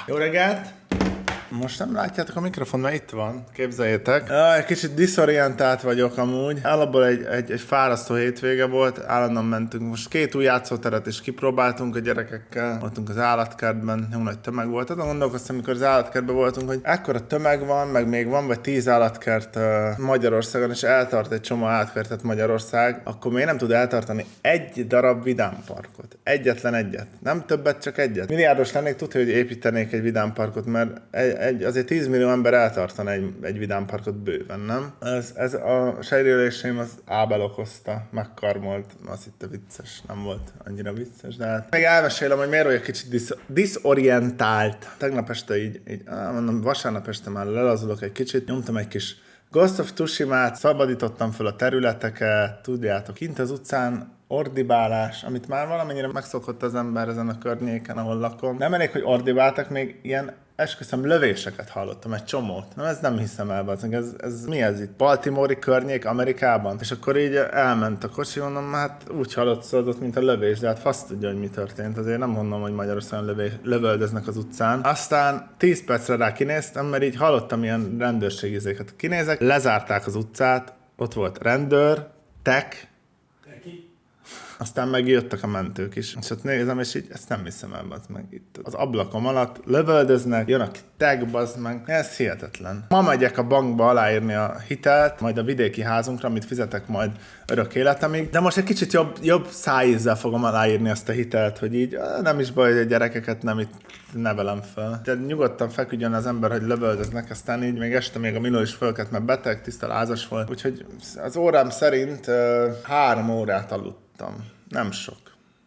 Jó reggelt! Most nem látjátok a mikrofon, mert itt van, képzeljétek. Egy kicsit diszorientált vagyok amúgy. Alapból egy fárasztó hétvége volt, állandóan mentünk. Most 2 új játszóteret is kipróbáltunk a gyerekekkel. Voltunk az állatkertben, jó nagy tömeg volt. Azon gondolkoztam, amikor az állatkertben voltunk, hogy ekkora tömeg van, meg még van vagy 10 állatkert Magyarországon, és eltart egy csomó állatkertet Magyarország, akkor még nem tud eltartani egy darab vidámparkot. Egyetlen egyet. Nem többet, csak egyet. Milliárdos lennék, tudja, hogy építenék egy vidámparkot, mert azért 10 millió ember eltartana egy vidámparkot bőven, nem? Ez a sejrüléseim az Ábel okozta, megkarmolt, az itt a vicces, nem volt annyira vicces, de hát még elmesélem, hogy miért vagyok kicsit diszorientált. Tegnap este így mondom, vasárnap este már lelazulok egy kicsit, nyomtam egy kis Ghost of Tsushima-t, szabadítottam fel a területeket, tudjátok, kint az utcán ordibálás, amit már valamennyire megszokott az ember ezen a környéken, ahol lakom. Nem elég, hogy ordibáltak, még ilyen esküszöm lövéseket hallottam, egy csomót. Nem, ez nem hiszem el, ez mi ez itt? Baltimore-i környék Amerikában? És akkor így elment a kocsi, mondom, hát úgy hallott, mint a lövés, de hát fasz tudja, hogy mi történt. Azért nem mondom, hogy Magyarországon lövöldöznek az utcán. Aztán 10 percre rá kinéztem, mert így hallottam ilyen rendőrségizéket. Kinézek, lezárták az utcát, ott volt rendőr, tech, aztán megjöttek a mentők is. És ott nézem, és így ezt nem hiszem el, bazd meg itt. Az ablakom alatt lövöldöznek, jön a tag, bazd meg. Ez hihetetlen. Ma megyek a bankba aláírni a hitelt, majd a vidéki házunkra, amit fizetek majd örök életemig. De most egy kicsit jobb szájízzel fogom aláírni azt a hitelt, hogy így nem is baj, hogy a gyerekeket nem itt nevelem fel. Tehát nyugodtan feküdjön az ember, hogy lövöldöznek, aztán így még este még a Milo is fölkelt, mert beteg, tiszta lázas volt. Úgyhogy az órám szerint 3 órát aludtam. Nem sok.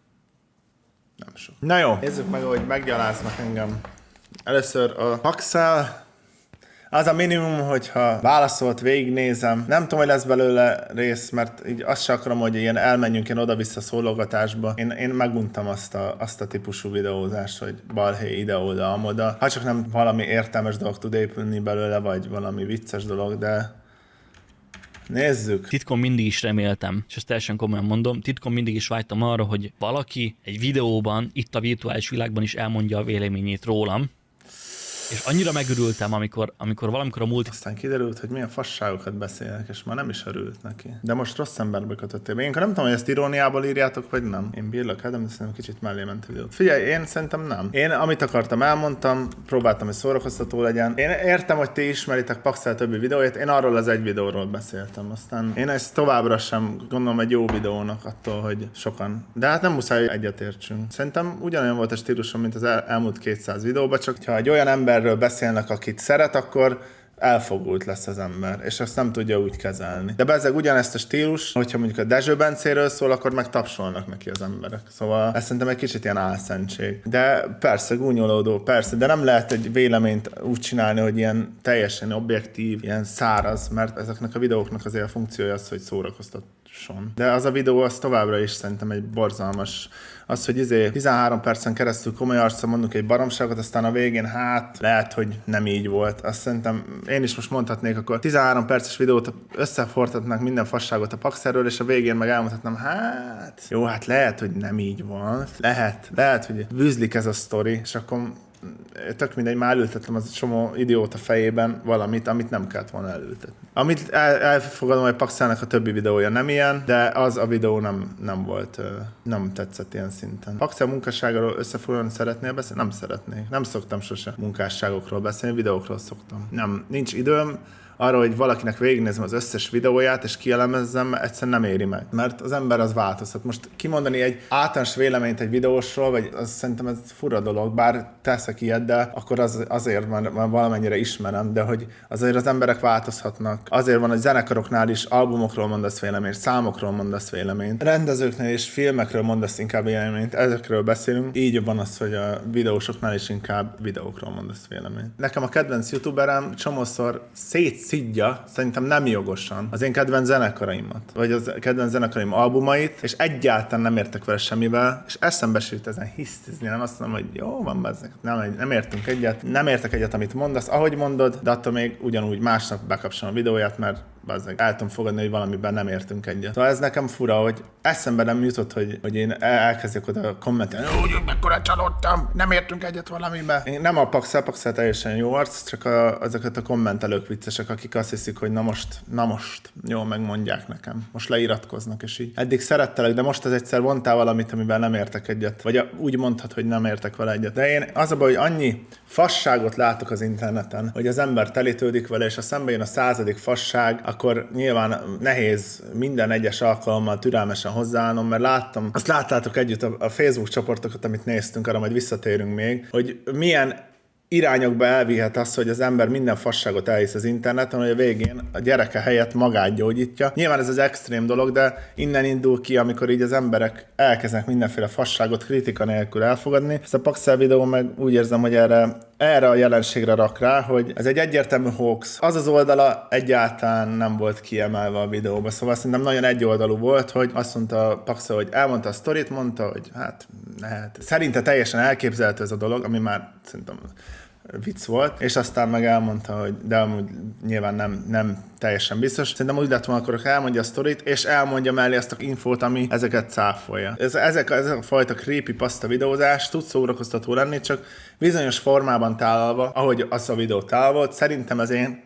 Na jó, nézzük meg, hogy meggyaláznak engem. Először a Paxel. Az a minimum, hogyha válaszolt, végignézem. Nem tudom, hogy lesz belőle rész, mert így azt sem akarom, hogy ilyen elmenjünk ilyen oda-vissza szólogatásba. Én meguntam azt a típusú videózást, hogy balhé ide-oda, amoda. Ha csak nem valami értelmes dolog tud épülni belőle, vagy valami vicces dolog, de nézzük. Titkon mindig is reméltem, és ezt teljesen komolyan mondom, titkon mindig is vágytam arra, hogy valaki egy videóban, itt a virtuális világban is elmondja a véleményét rólam. És annyira megörültem, amikor valamikor a múlt... Aztán kiderült, hogy milyen fasságokat beszélnek, és már nem is örült neki. De most rossz emberbe kötöttél. Én nem tudom, hogy ezt iróniából írjátok, vagy nem. Én bírlak el, de szerintem kicsit mellé ment a videót. Figyelj, én szerintem nem. Én amit akartam, elmondtam, próbáltam, hogy szórakoztató legyen. Én értem, hogy ti ismeritek Paxel többi videóját, én arról az egy videóról beszéltem. Aztán én ezt továbbra sem gondolom egy jó videónak attól, hogy sokan. De hát nem muszáj, hogy egyetértsünk. Szerintem ugyanolyan volt a stílusom, mint az elmúlt 200 videóban, csak ha egy olyan emberről beszélnek, akit szeret, akkor elfogult lesz az ember, és azt nem tudja úgy kezelni. De bezzeg ugyanezt a stílus, hogyha mondjuk a Dezső Bencéről szól, akkor meg tapsolnak neki az emberek. Szóval ez szerintem egy kicsit ilyen álszentség. De persze, gúnyolódó, persze, de nem lehet egy véleményt úgy csinálni, hogy ilyen teljesen objektív, ilyen száraz, mert ezeknek a videóknak azért a funkciója az, hogy szórakoztasson. De az a videó az továbbra is szerintem egy borzalmas. Az, hogy 13 percen keresztül komoly arccal mondunk egy baromságot, aztán a végén hát lehet, hogy nem így volt. Azt szerintem én is most mondhatnék, akkor 13 perces videót összefortatnak minden fasságot a Paxerről, és a végén meg elmondhatnám, hát jó, hát lehet, hogy nem így volt. Lehet, hogy vűzlik ez a sztori, és akkor tök mindegy, már elültettem az csomó idióta fejében valamit, amit nem kellett volna elültetni. Amit elfogadom, hogy Paxelnek a többi videója nem ilyen, de az a videó nem volt, nem tetszett ilyen szinten. Paxel munkásságáról összefoglalni szeretnél beszélni? Nem szeretnék. Nem szoktam sose munkásságokról beszélni, videókról szoktam. Nincs időm arra, hogy valakinek végignézem az összes videóját, és kielemezzem, egyszerűen nem éri meg. Mert az ember az változhat. Most kimondani egy általános véleményt egy videósról, vagy az szerintem ez fura dolog, bár teszek ilyet, de akkor azért van valamennyire ismerem, de hogy azért az emberek változhatnak. Azért van, hogy zenekaroknál is albumokról mondasz véleményt, számokról mondasz véleményt, rendezőknél és filmekről mondasz inkább véleményt, ezekről beszélünk. Így van az, hogy a videósoknál is inkább videókról mondasz véleményt. Nekem a kedvenc youtuberem csomószor szidja, szerintem nem jogosan az én kedvenc zenekaraimat, vagy az kedvenc zenekaraim albumait, és egyáltalán nem értek vele semmivel, és eszembe sült ezen hisztizni, nem azt mondom, hogy jó van, bezzeg, nem értünk egyet, nem értek egyet, amit mondasz, ahogy mondod, de attól még ugyanúgy másnap bekapcsolom a videóját, mert bazzeg, el tudom fogadni, hogy valamiben nem értünk egyet. Szóval ez nekem fura, hogy eszembe nem jutott, hogy én elkezdjek oda kommentelni, hogy mekkora csalódtam, nem értünk egyet valamiben. Én nem a Paxel teljesen jó arc, csak azokat a kommentelők viccesek, akik azt hiszik, hogy na most, jól megmondják nekem. Most leiratkoznak, és így. Eddig szerettelek, de most az egyszer mondtál valamit, amivel nem értek egyet. Vagy úgy mondhat, hogy nem értek vele egyet. De én az a baj, hogy annyi fasságot látok az interneten, hogy az ember telítődik vele, és ha szembe jön a 100. fasság, akkor nyilván nehéz minden egyes alkalommal türelmesen hozzáállnom, mert azt láttátok együtt a Facebook csoportokat, amit néztünk, arra majd visszatérünk még, hogy milyen irányokba elvihet az, hogy az ember minden fasságot elhisz az interneten, hogy a végén a gyereke helyett magát gyógyítja. Nyilván ez az extrém dolog, de innen indul ki, amikor így az emberek elkezdenek mindenféle fasságot kritika nélkül elfogadni. Ezt a Paxel videó meg úgy érzem, hogy erre a jelenségre rak rá, hogy ez egy egyértelmű hoax. Az az oldala egyáltalán nem volt kiemelve a videóba, szóval szerintem nagyon egyoldalú volt, hogy azt mondta a Paxel, hogy elmondta a sztorit, mondta, hogy hát szerinte teljesen elképzelhető ez a dolog, ami már szerintem vicc volt, és aztán meg elmondta, hogy de amúgy nyilván nem teljesen biztos. Szerintem úgy lett volna, akkor elmondja a sztorit, és elmondja mellé azt a infót, ami ezeket cáfolja. Ez a fajta creepypasta videózás tud szórakoztató lenni, csak bizonyos formában tálalva, ahogy az a videó tál volt, szerintem ez ilyen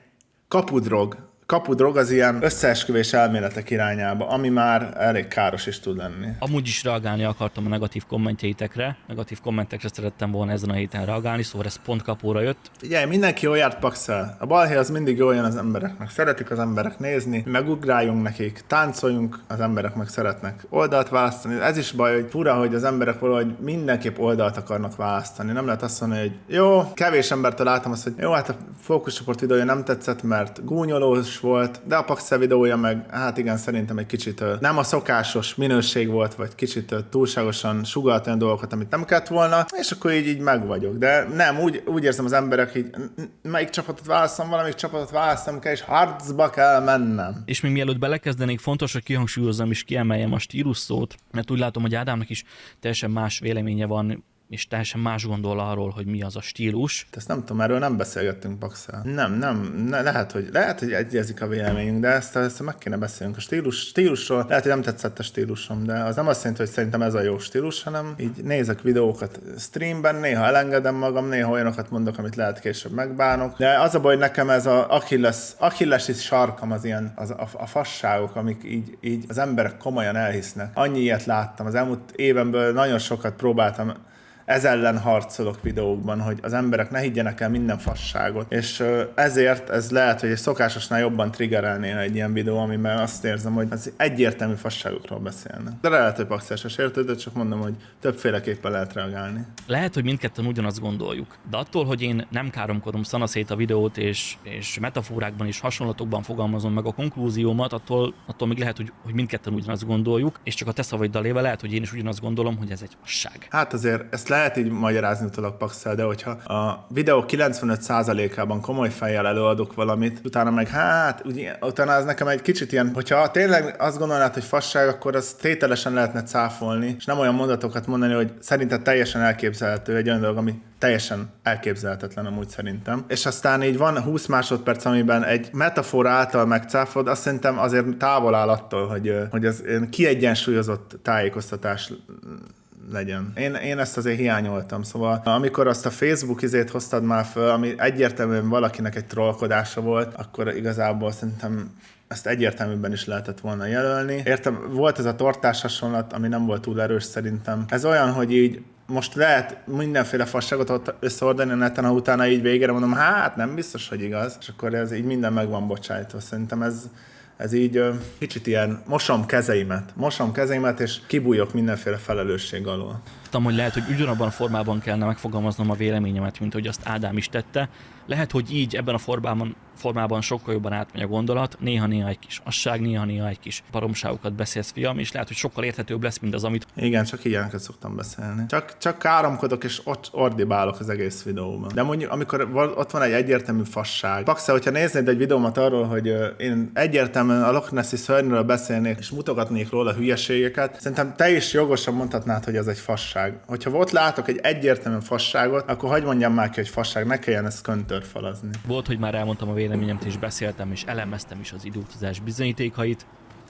kapudrog az ilyen összeesküvés elméletek irányába, ami már elég káros is tud lenni. Amúgy is reagálni akartam a negatív kommentjeitekre. Negatív kommentekre szerettem volna ezen a héten reagálni, szóval ez pont kapóra jött. Ugye, mindenki jól járt Paxel. A balhé az mindig jól jön az embereknek. Szeretik az emberek nézni, megugráljunk nekik, táncoljunk, az emberek meg szeretnek oldalt választani. Ez is baj, hogy fura, hogy az emberek valahogy mindenképp oldalt akarnak választani. Nem lehet azt mondani, hogy jó, kevés embertől láttam azt, hogy jó, hát a fókuszcsoport videója nem tetszett, mert gúnyolós volt, de a Paxel videója meg, hát igen, szerintem egy kicsit nem a szokásos minőség volt, vagy kicsit túlságosan sugalt olyan dolgokat, amit nem kellett volna, és akkor így meg vagyok. De nem, úgy érzem az emberek, hogy melyik csapatot választom, valamelyik csapatot választom kell, és harcba kell mennem. És még mielőtt belekezdenék, fontos, hogy kihangsúlyozzam és kiemeljem a stílus szót, mert úgy látom, hogy Ádámnak is teljesen más véleménye van, és teljesen más gondol arról, hogy mi az a stílus. Ezt nem tudom, erről nem beszélgettünk Paxel. Nem, lehet, hogy egyezik a véleményünk, de ezt meg kéne beszélnünk. A stílusról, lehet, hogy nem tetszett a stílusom, de az nem azt jelenti, hogy szerintem ez a jó stílus, hanem így nézek videókat streamben, néha elengedem magam, néha olyanokat mondok, amit lehet később megbánok. De az a baj, hogy nekem ez a Achilles sarkam az ilyen, a fasságok, amik így az emberek komolyan elhisznek. Annyi ilyet láttam. Az elmúlt évenből nagyon sokat próbáltam ez ellen harcolok videókban, hogy az emberek ne higgyenek el minden fasságot. És ezért ez lehet, hogy egy szokásosnál jobban triggerelnél egy ilyen videó, amiben azt érzem, hogy az egyértelmű fasságokról beszélnek. De lehet, hogy Paxel se sértődött, csak mondom, hogy többféleképpen lehet reagálni. Lehet, hogy mindketten ugyanazt gondoljuk, de attól, hogy én nem káromkodom szanaszét a videót, és metaforákban és hasonlatokban fogalmazom meg a konklúziómat, attól még lehet, hogy mindketten ugyanazt gondoljuk, és csak a te szavaiddal élve lehet, hogy én is ugyanazt gondolom, hogy ez egy fasság. Hát azért ezt lehet így magyarázni utólag Paxel, de hogyha a videó 95%-ában komoly fejjel előadok valamit, utána meg utána az nekem egy kicsit ilyen, hogyha tényleg azt gondolnád, hogy fasság, akkor az tételesen lehetne cáfolni, és nem olyan mondatokat mondani, hogy szerinted teljesen elképzelhető egy olyan dolog, ami teljesen elképzelhetetlen amúgy szerintem. És aztán így van 20 másodperc, amiben egy metafora által megcáfod, azt szerintem azért távol áll attól, hogy az kiegyensúlyozott tájékoztatás legyen. Én ezt azért hiányoltam, szóval amikor azt a Facebook izét hoztad már föl, ami egyértelműen valakinek egy trollkodása volt, akkor igazából szerintem ezt egyértelműbben is lehetett volna jelölni. Értem, volt ez a tortás hasonlat, ami nem volt túl erős szerintem. Ez olyan, hogy így most lehet mindenféle fasságot összeordani a neten, ha utána így végére mondom, hát nem biztos, hogy igaz, és akkor ez így minden meg van bocsájtva. Szerintem ez így kicsit ilyen mosom kezeimet, és kibújok mindenféle felelősség alól. Tudom, hogy lehet, hogy ugyanabban a formában kellene megfogalmaznom a véleményemet, mint hogy azt Ádám is tette. Lehet, hogy így ebben a formában sokkal jobban átmegy a gondolat, néha-néha egy kis asság, néha-néha egy kis baromságokat beszélsz, fiam, és lehet, hogy sokkal érthetőbb lesz, mint az, amit... Igen, csak ilyeneket szoktam beszélni. Csak káromkodok, és ott ordibálok az egész videóban. De mondjuk, amikor ott van egy egyértelmű fasság. Paxel, hogyha néznéd egy videómat arról, hogy én egyértelműen a Loch Nessi szörnyről beszélnék, és mutogatnék róla hülyeségeket, szerintem te is jogosan mondhatnád, hogy ez egy fasság. fasság. Hogyha ott látok egy egyértelműen fasságot, akkor hagyd mondjam már ki, hogy fasság, ne kelljen ezt köntörfalazni. Volt, hogy már elmondtam a véleményemet, és beszéltem, és elemeztem is az időutazás bizonyítékait.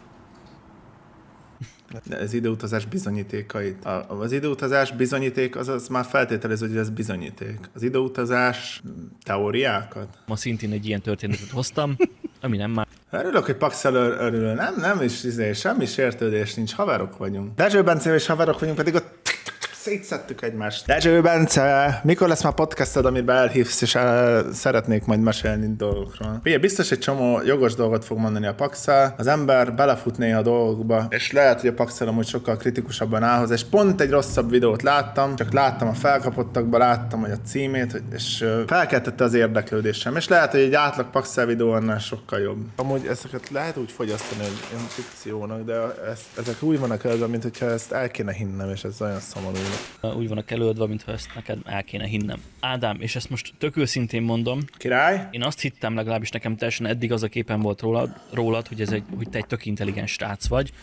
De az időutazás bizonyítékait. Az időutazás bizonyíték, az már feltételező, hogy ez bizonyíték. Az időutazás teóriákat. Ma szintén egy ilyen történetet hoztam, ami nem már. Örülök, hogy Paxel örül. Nem is, semmi sértődés nincs, haverok vagyunk. Dezső Bencével is haverok vagyunk, pedig ott szétszettük egymást. Dezső Bence, mikor lesz már podcasted, amiben elhívsz, és szeretnék majd mesélni dolgokról? Ugye, biztos egy csomó jogos dolgot fog mondani a Paxel. Az ember belefut néha a dolgokba, és lehet, hogy a Paxel amúgy sokkal kritikusabban áll hozzá, és pont egy rosszabb videót láttam, csak láttam a felkapottakba, láttam, hogy a címét, és felkeltette az érdeklődésem. És lehet, hogy egy átlag Paxel videó annál sokkal jobb. Amúgy ezeket lehet úgy fogyasztani, hogy ilyen fikciónak, de ezek úgy vannak előadva, mint hogyha ezt el kéne hinnem, és ez olyan szomorú. Úgy vannak előadva, mintha ezt neked el kéne hinnem. Ádám, és ezt most tök őszintén mondom. Király? Én azt hittem, legalábbis nekem teljesen eddig az a képen volt rólad hogy, hogy te egy tök intelligens srác vagy.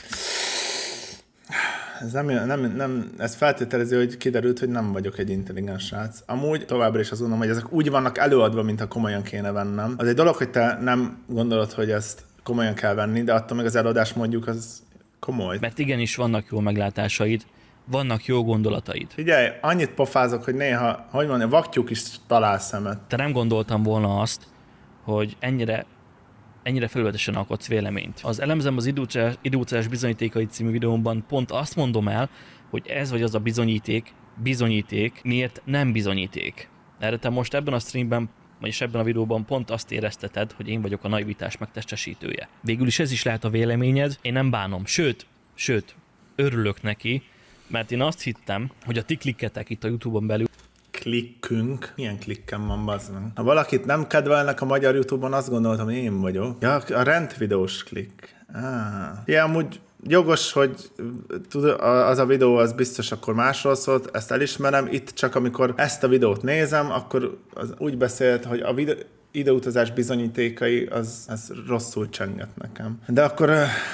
Ez ez feltételezi, hogy kiderült, hogy nem vagyok egy intelligens srác. Amúgy továbbra is azt gondolom, hogy ezek úgy vannak előadva, mintha komolyan kéne vennem. Az egy dolog, hogy te nem gondolod, hogy ezt komolyan kell venni, de attól meg az előadás mondjuk az komoly. Mert igenis vannak jó meglátásaid, vannak jó gondolataid. Figyelj, annyit pofázok, hogy néha, hogy mondjam, vaktyúk is talál szemet. Te nem gondoltam volna azt, hogy ennyire felületesen alkotsz véleményt. Az Elemzem az időutazás bizonyítékai című videómban pont azt mondom el, hogy ez vagy az a bizonyíték, miért nem bizonyíték. Erre te most ebben a streamben, vagyis ebben a videóban pont azt érezteted, hogy én vagyok a naivitás megtestesítője. Végül is ez is lehet a véleményed, én nem bánom, sőt, örülök neki, mert én azt hittem, hogy a ti klikketek itt a YouTube-on belül. Klikkünk? Milyen klikkem van, bazd meg? Ha valakit nem kedvelnek a magyar YouTube-on, azt gondoltam, hogy én vagyok. Ja, a rendvideós klikk. Ja, amúgy jogos, hogy az a videó az biztos akkor másról szólt, ezt elismerem. Itt csak amikor ezt a videót nézem, akkor az úgy beszélt, hogy a időutazás bizonyítékai, az rosszul csenget nekem. De akkor...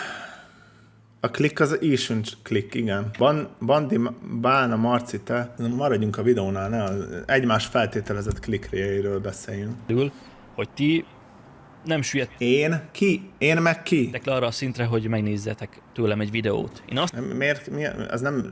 A klikk az isüncs klikk, igen. Bandi, Bálna, Marci, te, maradjunk a videónál, ne az egymás feltételezett klikréjéről beszéljünk. Hogy ti nem süllyedtek Én? Ki? Én meg ki? le arra a szintre, hogy megnézzetek tőlem egy videót. Én azt Miért? Az nem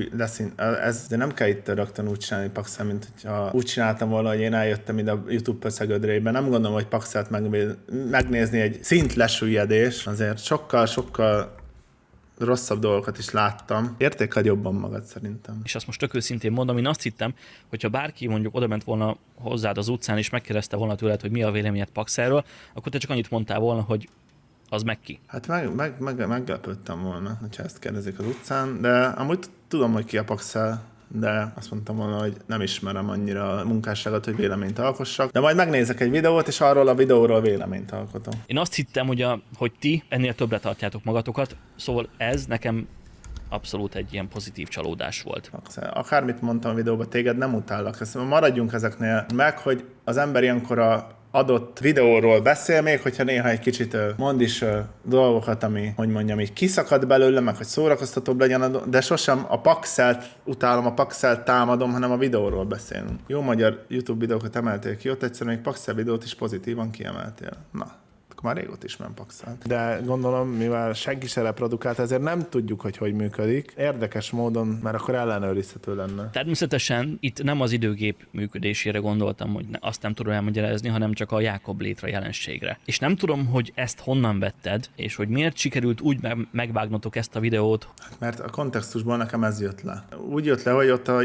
de nem kell itt rögtön úgy csinálni Paxel, mint hogyha úgy csináltam volna, hogy én eljöttem ide a YouTube pöszegödrébe. Nem gondolom, hogy Paxelt megnézni egy szint lesüllyedés. Azért sokkal rosszabb dolgokat is láttam. Értékeld jobban magad szerintem. és azt most tök őszintén mondom, én azt hittem, hogyha bárki mondjuk odament volna hozzád az utcán, és megkérdezte volna tőled, hogy mi a véleményed Paxelről, akkor te csak annyit mondtál volna, hogy az meg ki. Hát meglepődtem volna, hogyha ezt kérdezik az utcán, de amúgy tudom, hogy ki a Paxel, de azt mondtam volna, hogy nem ismerem annyira a munkásságot, hogy véleményt alkossak. De majd megnézek egy videót, és arról a videóról véleményt alkotom. Én azt hittem, hogy ti ennél többre tartjátok magatokat, szóval ez nekem abszolút egy ilyen pozitív csalódás volt. Paxel, akármit mondtam a videóban, téged nem utállak. Ezt maradjunk ezeknél meg, hogy az ember ilyenkor a adott videóról beszél, még hogyha néha egy kicsit mond is dolgokat, ami, hogy mondjam, így kiszakad belőle, meg hogy szórakoztatóbb legyen, de sosem a Paxelt utálom, a Paxelt támadom, hanem a videóról beszélünk. Jó magyar YouTube videókat emeltél ki, ott egyszerűen még Paxel videót is pozitívan kiemeltél. Na, már régóta ismerem Paxelt. De gondolom, mivel senki se reprodukált, ezért nem tudjuk, hogy működik. Érdekes módon, mert akkor ellenőrizhető lenne. Természetesen itt nem az időgép működésére gondoltam, hogy azt nem tudom elmagyarázni, hanem csak a Jákob létre jelenségre. És nem tudom, hogy ezt honnan vetted, és hogy miért sikerült úgy megvágnotok ezt a videót. Mert a kontextusból nekem ez jött le. Úgy jött le, hogy ott a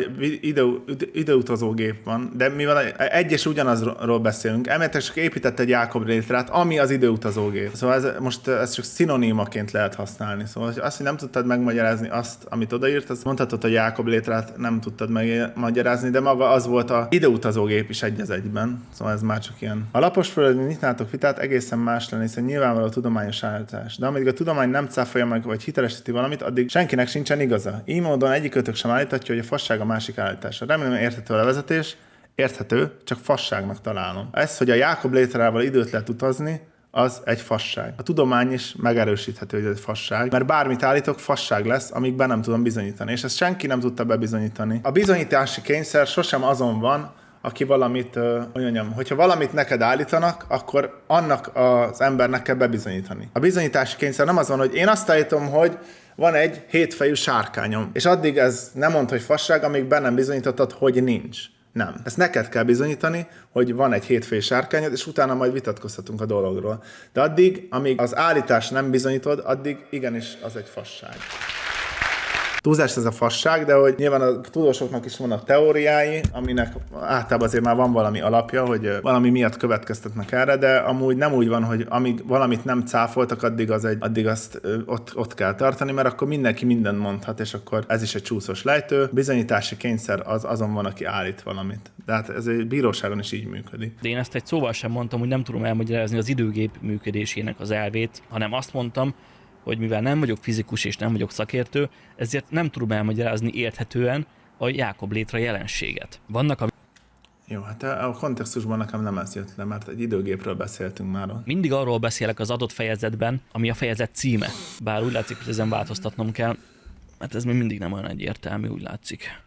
időutazógép van, de mivel egy és ugyanazról beszélünk, elméletileg csak épített egy Jákob létrát, ami az időutazógép. Szóval ez csak szinonimaként lehet használni. Szóval azt, hogy nem tudtad megmagyarázni azt, amit odaírt, azt mondhatod, hogy Jákob létrát nem tudtad megmagyarázni, de maga az volt az időutazógép is egy az egyben. Szóval ez már csak ilyen. A lapos földön nyitnátok vitát, egészen más lenne, hiszen nyilvánvaló tudományos állítás. De amíg a tudomány nem cáfolja meg, vagy hitelesíti valamit, addig senkinek sincsen igaza. Így módon egyikőtök sem állíthatja, hogy a fasság a másik állítása. Remélem érthető a levezetés, érthető, csak fasságnak találom. Ez, hogy a Jákob létrával időt lehet utazni, az egy fasság. A tudomány is megerősíthető, hogy ez egy fasság, mert bármit állítok, fasság lesz, amíg be nem tudom bizonyítani. És ezt senki nem tudta bebizonyítani. A bizonyítási kényszer sosem azon van, aki valamit, hogyha valamit neked állítanak, akkor annak az embernek kell bebizonyítani. A bizonyítási kényszer nem az van, hogy én azt állítom, hogy van egy hétfejű sárkányom, és addig ez nem mond, hogy fasság, amíg be nem bizonyítottad, hogy nincs. Nem. Ezt neked kell bizonyítani, hogy van egy hétfejű sárkányod, és utána majd vitatkozhatunk a dologról. De addig, amíg az állítás nem bizonyítod, addig igenis az egy fasság. Túlzás ez a fasság, de hogy nyilván a tudósoknak is vannak teóriái, aminek általában azért már van valami alapja, hogy valami miatt következtetnek erre, de amúgy nem úgy van, hogy amíg valamit nem cáfoltak, addig azt ott kell tartani, mert akkor mindenki mindent mondhat, és akkor ez is egy csúszós lejtő. Bizonyítási kényszer azon van, aki állít valamit. De hát ez egy bíróságon is így működik. De én ezt egy szóval sem mondtam, hogy nem tudom elmagyarázni az időgép működésének az elvét, hanem azt mondtam, hogy mivel nem vagyok fizikus és nem vagyok szakértő, ezért nem tudom elmagyarázni érthetően a Jákob-létre jelenséget. Vannak Jó, hát a kontextusban nekem nem ez jött le, mert egy időgépről beszéltünk már. Mindig arról beszélek az adott fejezetben, ami a fejezet címe. Bár úgy látszik, hogy ezen változtatnom kell, mert ez még mindig nem olyan egyértelmű, úgy látszik.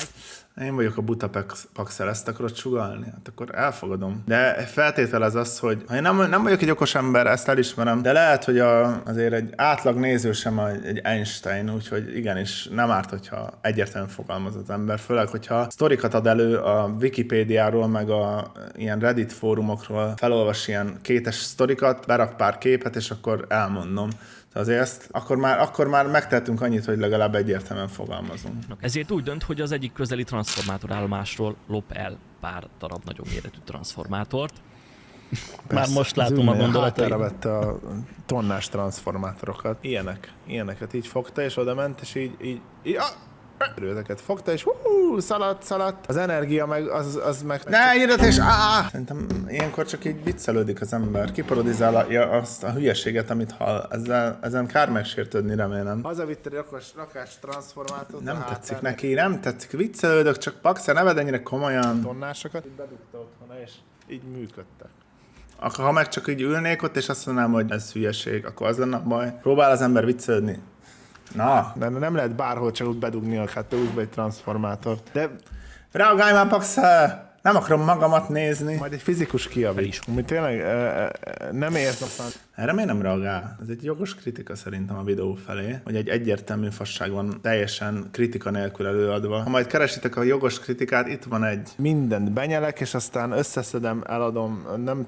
Én vagyok a buta Paxel, ezt akarod sugallni? Hát akkor elfogadom. De feltételez az, hogy ha én nem vagyok egy okos ember, ezt elismerem, de lehet, hogy azért egy átlag néző sem egy Einstein, úgyhogy igenis nem árt, hogyha egyértelműen fogalmaz az ember, főleg, hogyha sztorikat ad elő a Wikipédiáról, meg a ilyen Reddit fórumokról, felolvas ilyen kétes sztorikat, berak pár képet, és akkor elmondom. Azért ezt akkor már megtettünk annyit, hogy legalább egyértelműen fogalmazunk. Ezért úgy dönt, hogy az egyik közeli transformátorállomásról lop el pár darab nagyobb méretű transformátort. Már most látom a gondolatait. Hátára vette a tonnás transformátorokat. Ilyeneket így fogta, és oda ment, és így erőteket fogta, és szaladt. Az energia meg, az meg... Ne, írd, és Szerintem ilyenkor csak így viccelődik az ember. Kiparodizálja azt a hülyeséget, amit hall. Ezen kár megsértődni, remélem. Hazavitt egy rakás transformátort. Nem tetszik neki, nem tetszik. Viccelődök, csak Paxer, ne vedd ennyire komolyan. Tonnásokat így bedugta otthon, és így működtek. Akkor ha meg csak így ülnék ott, és azt mondanám, hogy ez hülyeség, akkor az lenne a baj. Próbál az ember viccelődni. Na, de nem lehet bárhol csak úgy bedugni a hátulba egy transformátort. De reagálj már, Paxel! Nem akarom magamat nézni. Majd egy fizikus kijavít. Mi tényleg nem ért aztán. Erre miért nem reagál? Ez egy jogos kritika szerintem a videó felé, hogy egy egyértelmű fasság van teljesen kritika nélkül előadva. Ha majd keresitek a jogos kritikát, itt van egy mindent benyelek, és aztán összeszedem, eladom,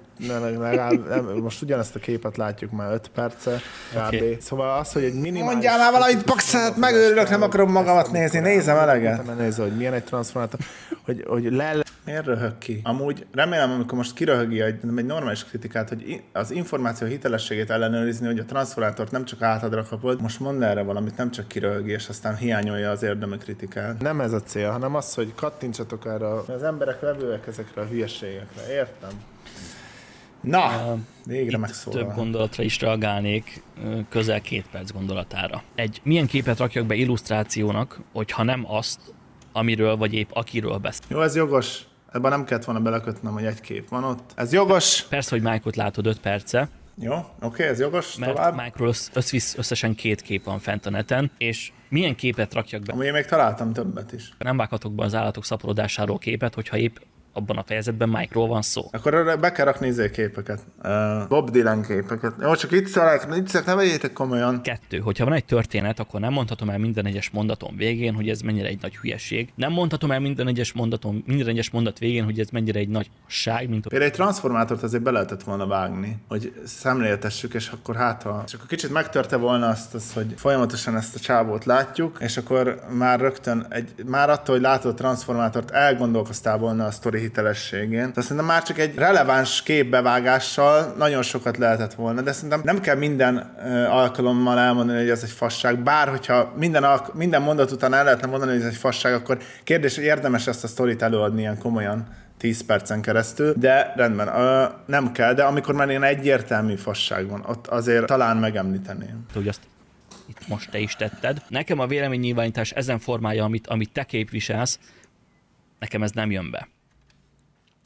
most ugyanezt a képet látjuk már 5 perce. Okay. Szóval az, hogy egy minimális... Mondjál már valamit, Paxát, megőrülök, nem akarom magamat nézni, nézem eleget. Nézze, hogy milyen egy transformátor, hogy Miért röhög ki? Amúgy remélem, amikor most kiröhögi egy normális kritikát, hogy az információ hitelességét ellenőrizni, hogy a transformátort nem csak átadra kapod, most mondd erre valamit, nem csak kiröhögi, és aztán hiányolja az érdemi kritikát. Nem ez a cél, hanem az, hogy kattintsatok erre, az emberek vevőek ezekre a hülyeségekre, értem? Na, végre megszólal. Több gondolatra is reagálnék, közel 2 perc gondolatára. Milyen képet rakjak be illusztrációnak, hogyha nem azt, amiről vagy épp akiről beszél. Jó, ez jogos. Ebben nem kellett volna belekötnöm, hogy egy kép van ott. Ez jogos. Persze, hogy Mike-ot látod 5 perce. Jó, oké, ez jogos. Mert tovább. Mike-ról összesen 2 kép van fent a neten, és milyen képet rakjak be? Amúgy én még találtam többet is. Nem vághatok be az állatok szaporodásáról képet, hogyha épp abban a fejezetben Mike-ról van szó. Akkor be kell rakni képeket. Bob Dylan képeket. Jó, csak itt ne vegyétek komolyan. 2. Hogyha van egy történet, akkor nem mondhatom el minden egyes mondatom végén, hogy ez mennyire egy nagy hülyeség. Nem mondhatom el minden egyes mondat végén, hogy ez mennyire egy nagy ság, mint Például egy transformátort azért be lehetett volna vágni, hogy szemléltessük, és akkor és akkor kicsit megtörte volna azt, hogy folyamatosan ezt a csábót látjuk, és akkor már rögtön már attól, hogy látod a transformátort, elgondolkoztál volna a sztori hitelességén. De szerintem már csak egy releváns képbevágással nagyon sokat lehetett volna, de szerintem nem kell minden alkalommal elmondani, hogy ez egy fasság. Bár, hogyha minden mondat után el lehetne mondani, hogy ez egy fasság, akkor kérdés, hogy érdemes ezt a sztorit előadni ilyen komolyan 10 percen keresztül, de rendben, nem kell, de amikor már ilyen egyértelmű fasság van, ott azért talán megemlíteném. Hogy azt itt most te is tetted. Nekem a véleménynyilvánítás ezen formája, amit te képviselsz, nekem ez nem jön be.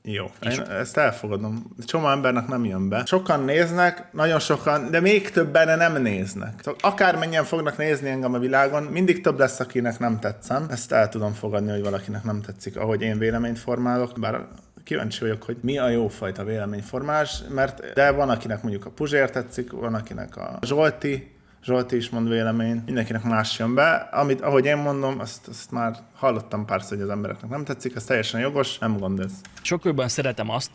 Jó, én ezt elfogadom. Csomó embernek nem jön be. Sokan néznek, nagyon sokan, de még többen nem néznek. Szóval akármennyien fognak nézni engem a világon, mindig több lesz, akinek nem tetszem. Ezt el tudom fogadni, hogy valakinek nem tetszik, ahogy én véleményt formálok, bár kíváncsi vagyok, hogy mi a jófajta véleményformálás, de van, akinek mondjuk a Puzsér tetszik, van, akinek a Zsolti is mond vélemény, mindenkinek más jön be. Ahogy én mondom, azt már hallottam párszor, hogy az embereknek nem tetszik, ez teljesen jogos, nem gond ez. Sokkal szeretem azt,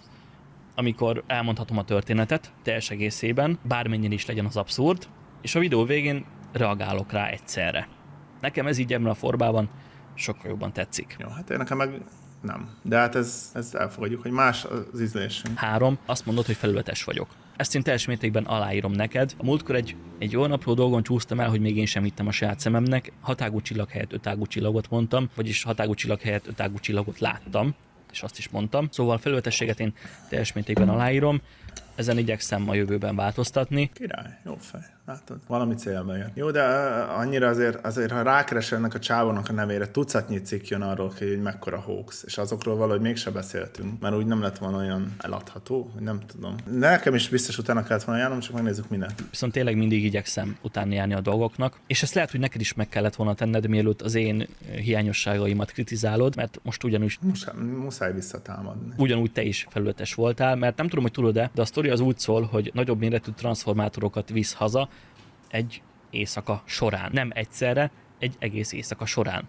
amikor elmondhatom a történetet teljes egészében, bármennyire is legyen az abszurd, és a videó végén reagálok rá egyszerre. Nekem ez így ebben a formában sokkal jobban tetszik. Jó, hát én nekem meg nem. De hát ezt elfogadjuk, hogy más az ízlésünk. 3. Azt mondod, hogy felületes vagyok. Ezt én teljes mértékben aláírom neked. A múltkor egy olyan apró dolgon csúsztam el, hogy még én sem hittem a saját szememnek. Hatágú csillag helyett ötágú csillagot mondtam, vagyis hatágú csillag helyett ötágú csillagot láttam, és azt is mondtam. Szóval a felületességet én teljes mértékben aláírom. Ezen igyekszem a jövőben változtatni. Király, jó fej, látod? Valami célba jön. Jó, de annyira azért ha rákeresel ennek a csávónak a nevére, tucatnyi cikk jön arról, hogy mekkora hoax, és azokról valahogy mégse beszéltünk, mert úgy nem lett volna olyan eladható, hogy nem tudom. De nekem is biztos utána kellett volna járnom, csak megnézzük mindent. Viszont tényleg mindig igyekszem utána járni a dolgoknak, és ezt lehet, hogy neked is meg kellett volna tenned, mielőtt az én hiányosságaimat kritizálod, mert most ugyanúgy Muszáj visszatámadni. ugyanúgy te is felületes voltál, mert nem tudom, hogy tudod-e, de a sztori az úgy szól, hogy nagyobb méretű transformátorokat visz haza egy éjszaka során. Nem egyszerre, egy egész éjszaka során.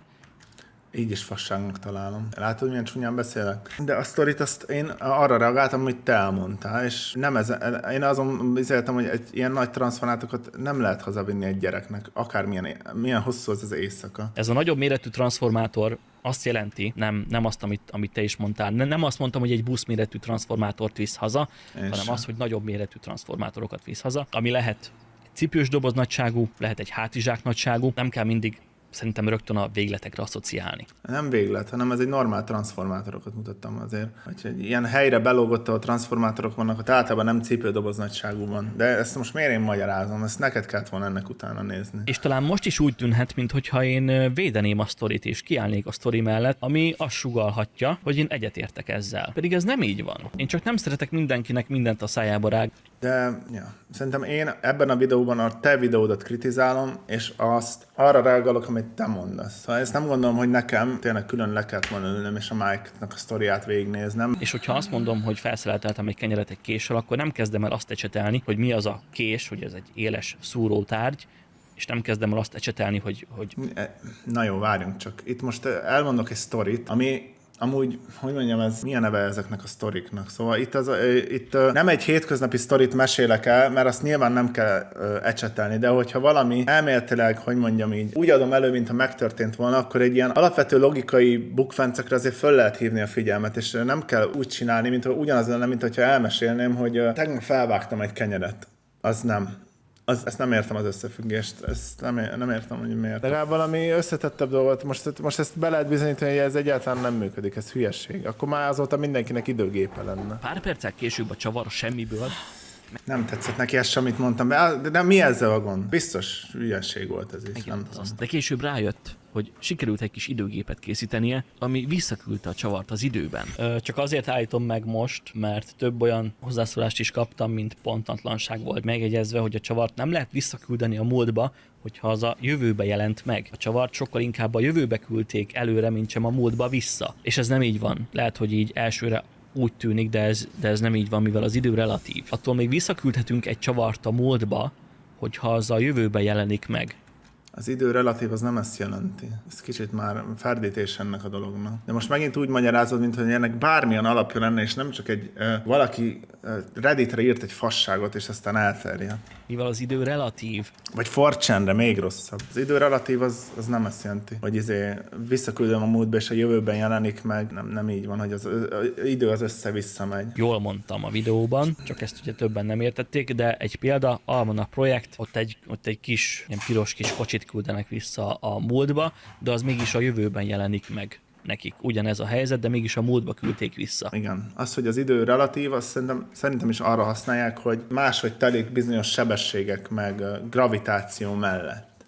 Így is fasságnak találom. Látod, milyen csúnyán beszélek? De a sztorit azt én arra reagáltam, hogy te elmondtál, és nem én azon beszéltem, hogy egy ilyen nagy transformátokat nem lehet hazavinni egy gyereknek, milyen hosszú az éjszaka. Ez a nagyobb méretű transformátor azt jelenti, nem azt, amit te is mondtál, nem azt mondtam, hogy egy buszméretű transformátort visz haza, hanem az, hogy nagyobb méretű transformátorokat visz haza, ami lehet egy cipős doboz nagyságú, lehet egy hátizsák nagyságú, nem kell mindig szerintem rögtön a végletekre asszociálni. Nem véglet, hanem ez egy normál transformátorokat mutattam azért. Úgyhogy ilyen helyre belógott, ahol transformátorok vannak, ott általában nem cipődoboz nagyságú van. De ezt most miért én magyarázom? Ezt neked kellett volna ennek utána nézni. És talán most is úgy tűnhet, mintha én védeném a sztorit és kiállnék a sztori mellett, ami azt sugallhatja, hogy én egyetértek ezzel. Pedig ez nem így van. Én csak nem szeretek mindenkinek mindent a szájába rág. De ja, szerintem én ebben a videóban a te videódat kritizálom, és azt arra reagálok, amit te mondasz. Szóval ezt nem gondolom, hogy nekem tényleg külön le kellett volna ülnöm, és a Mike-nak a sztoriát végignéznem. És hogyha azt mondom, hogy felszerelteltem egy kenyeret egy késsel, akkor nem kezdem el azt ecsetelni, hogy mi az a kés, hogy ez egy éles szúrótárgy, és nem kezdem el azt ecsetelni, hogy... Na jó, várjunk csak. Itt most elmondok egy sztorit, ami amúgy, hogy mondjam, mi a neve ezeknek a sztoriknak? Szóval itt nem egy hétköznapi sztorit mesélek el, mert azt nyilván nem kell ecsetelni, de hogyha valami elméletileg, hogy mondjam így, úgy adom elő, mintha megtörtént volna, akkor egy ilyen alapvető logikai bukfencekre azért föl lehet hívni a figyelmet, és nem kell úgy csinálni, mintha ugyanaz lenne, mint hogyha elmesélném, hogy tegnap felvágtam egy kenyeret. Az nem. Ezt nem értem az összefüggést, ezt nem értem, hogy miért. Legalább valami összetettebb dolgot, most ezt be lehet bizonyítani, hogy ez egyáltalán nem működik, ez hülyeség. Akkor már azóta mindenkinek időgépe lenne. Pár perccel később a csavar a semmiből. Nem tetszett neki ezt, amit mondtam, de mi ezzel a gond? Biztos hülyeség volt ez is, nem tudom. De később rájött, hogy sikerült egy kis időgépet készítenie, ami visszaküldte a csavart az időben. Csak azért állítom meg most, mert több olyan hozzászólást is kaptam, mint pontatlanság volt megjegyezve, hogy a csavart nem lehet visszaküldeni a múltba, hogyha az a jövőbe jelent meg. A csavart sokkal inkább a jövőbe küldték előre, mint sem a múltba vissza. És ez nem így van. Lehet, hogy így elsőre úgy tűnik, de ez nem így van, mivel az idő relatív. Attól még visszaküldhetünk egy csavart a múltba, hogyha az a jövőbe jelenik meg. Az idő relatív, az nem ezt jelenti. Ez kicsit már ferdítés ennek a dolognak. De most megint úgy magyarázod, mint hogy ennek bármilyen alapja lenne, és nem csak egy valaki Redditre írt egy fasságot, és aztán elterjed. Mivel az idő relatív. Vagy 4chanre, még rosszabb. Az idő relatív az nem ezt jelenti, hogy visszaküldöm a múltba, és a jövőben jelenik meg. Nem így van, hogy az idő az össze-vissza megy. Jól mondtam a videóban, csak ezt ugye többen nem értették, de egy példa, Almana projekt, ott egy kis, ilyen piros kis kocsit küldenek vissza a múltba, de az mégis a jövőben jelenik meg nekik. Ugyanez a helyzet, de mégis a múltba küldték vissza. Igen. Az, hogy az idő relatív, azt szerintem is arra használják, hogy máshogy telik bizonyos sebességek meg gravitáció mellett.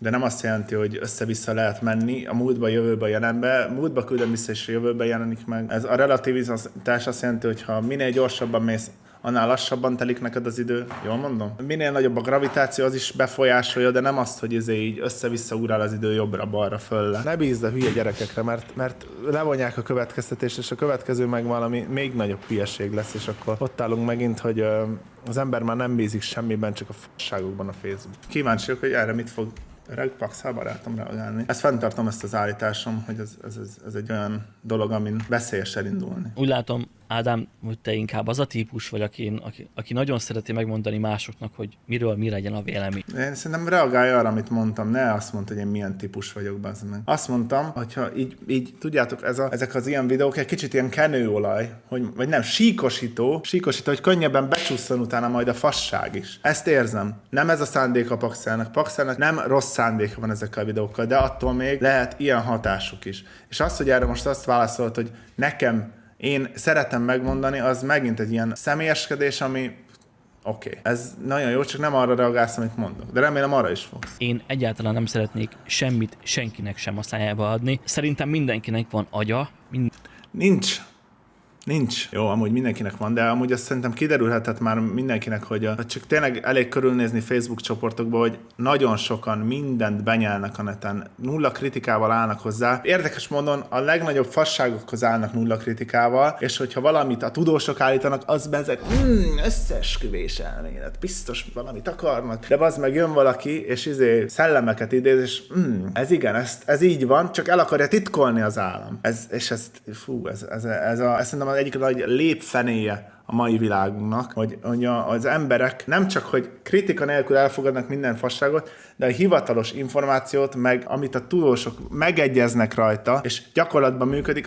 de nem azt jelenti, hogy össze-vissza lehet menni a múltba, jövőbe, jelenbe. Múltba küldöm vissza, és a jövőbe jelenik meg. Ez a relativizálás azt jelenti, hogy ha minél gyorsabban mész, annál lassabban telik neked az idő. Jól mondom? Minél nagyobb a gravitáció, az is befolyásolja, de nem azt, hogy így össze-vissza ugrál az idő jobbra-balra fölle. Ne bízd a hülye gyerekekre, mert levonják a következtetést, és a következő meg valami még nagyobb hülyeség lesz, és akkor ott állunk megint, hogy az ember már nem bízik semmiben, csak a fasságokban a Facebook. Kíváncsiak, hogy erre mit fog Paxal barátom reagálni. Ezt fenntartom, ezt az állításom, hogy ez egy olyan dolog, amin veszélyes elindulni. Úgy látom, Ádám, hogy te inkább az a típus vagy, aki nagyon szereti megmondani másoknak, hogy miről mi legyen a vélemény. Én szerintem reagálj arra, amit mondtam, ne azt mondta, hogy én milyen típus vagyok, bazd meg. Azt mondtam, hogyha így tudjátok, ezek az ilyen videók egy kicsit ilyen kenőolaj, vagy nem, síkosító, hogy könnyebben becsúszson utána majd a fasság is. Ezt érzem. Nem ez a szándék a Paxelnek. Paxelnek nem rossz szándéka van ezekkel a videókkal, de attól még lehet ilyen hatásuk is. És az, hogy erre most azt válaszolt, hogy nekem én szeretem megmondani, az megint egy ilyen személyeskedés, ami oké. Ez nagyon jó, csak nem arra reagálsz, amit mondok. De remélem arra is fogsz. Én egyáltalán nem szeretnék semmit senkinek sem a szájába adni. Szerintem mindenkinek van agya. Nincs. Jó, amúgy mindenkinek van, de amúgy azt szerintem kiderülhetett már mindenkinek, hogy csak tényleg elég körülnézni Facebook csoportokba, hogy nagyon sokan mindent benyelnek a neten. Nulla kritikával állnak hozzá. Érdekes módon a legnagyobb fasságokhoz állnak nulla kritikával, és hogyha valamit a tudósok állítanak, az bezeg, összeesküvés elmélet, biztos valamit akarnak, de az meg jön valaki, és szellemeket idéz, és ez igen, ez így van, csak el akarja titkolni az állam. Ez szerintem az egyik nagy lépfenéje a mai világunknak, hogy az emberek nem csak, hogy kritika nélkül elfogadnak minden fasságot, de a hivatalos információt, meg amit a tudósok megegyeznek rajta, és gyakorlatban működik,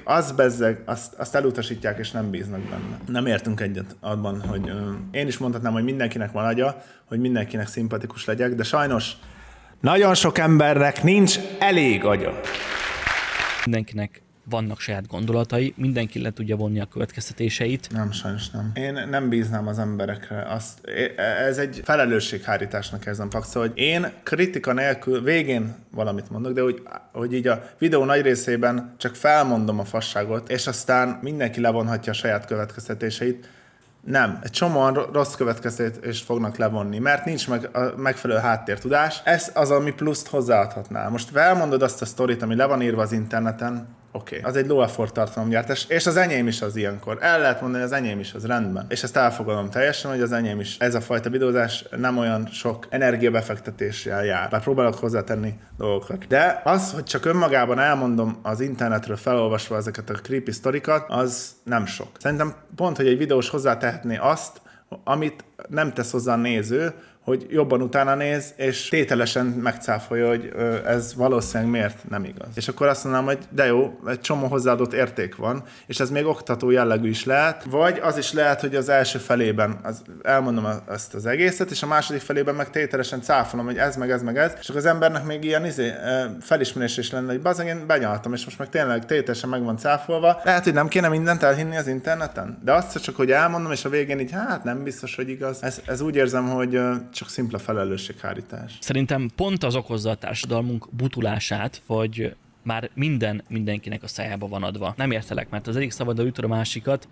azt elutasítják, és nem bíznak benne. Nem értünk egyet abban, hogy én is mondhatnám, hogy mindenkinek van agya, hogy mindenkinek szimpatikus legyek, de sajnos nagyon sok embernek nincs elég agya. Mindenkinek vannak saját gondolatai, mindenki le tudja vonni a következtetéseit. Nem, sajnos nem. Én nem bíznám az emberekre. Ez egy felelősséghárításnak érzem, Paxa, hogy én kritika nélkül végén valamit mondok, de hogy így a videó nagy részében csak felmondom a fasságot, és aztán mindenki levonhatja a saját következtetéseit. Nem. Egy csomóan rossz következtetést fognak levonni, mert nincs meg a megfelelő háttértudás. Ez az, ami pluszt hozzáadhatná. Most felmondod azt a sztorit, ami le van írva az interneten, oké. Az egy low effort tartalomgyártás, és az enyém is az ilyenkor. El lehet mondani, hogy az enyém is az rendben. És ezt elfogadom teljesen, hogy az enyém is. Ez a fajta videózás nem olyan sok energiabefektetéssel jár. Bár próbálok hozzátenni dolgokat. De az, hogy csak önmagában elmondom az internetről felolvasva ezeket a creepy sztorikat, az nem sok. Szerintem pont, hogy egy videós hozzátehetné azt, amit nem tesz hozzá a néző, hogy jobban utána néz, és tételesen megcáfolja, hogy ez valószínűleg miért nem igaz. És akkor azt mondanám, hogy de jó, egy csomó hozzáadott érték van, és ez még oktató jellegű is lehet, vagy az is lehet, hogy az első felében elmondom ezt az egészet, és a második felében meg tételesen cáfolom, hogy ez, és akkor az embernek még ilyen felismerés is lenne, hogy bazdmeg én benyaltam, és most meg tényleg tételesen meg van cáfolva. Lehet, hogy nem kéne mindent elhinni az interneten, de azt csak, hogy elmondom, és a végén így, hát nem biztos, hogy igaz. Ez úgy érzem, hogy csak szimpla felelősséghárítás. Szerintem pont az okozza a társadalmunk butulását, hogy már mindenkinek a szájába van adva. Nem értelek, mert az egyik szabadon ütör a másikat.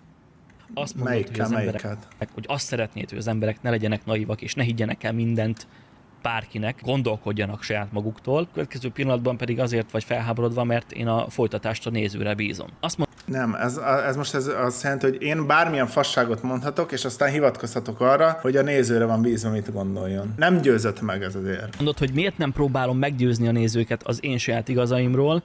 Azt mondod, hogy az emberek, hogy azt szeretnéd, hogy az emberek ne legyenek naivak, és ne higgyenek el mindent bárkinek, gondolkodjanak saját maguktól. Következő pillanatban pedig azért vagy felháborodva, mert én a folytatást a nézőre bízom. Nem, ez most azt jelenti, hogy én bármilyen fasságot mondhatok, és aztán hivatkozhatok arra, hogy a nézőre van bízva, mit gondoljon. Nem győzött meg ez az érv. Mondod, hogy miért nem próbálom meggyőzni a nézőket az én saját igazamról.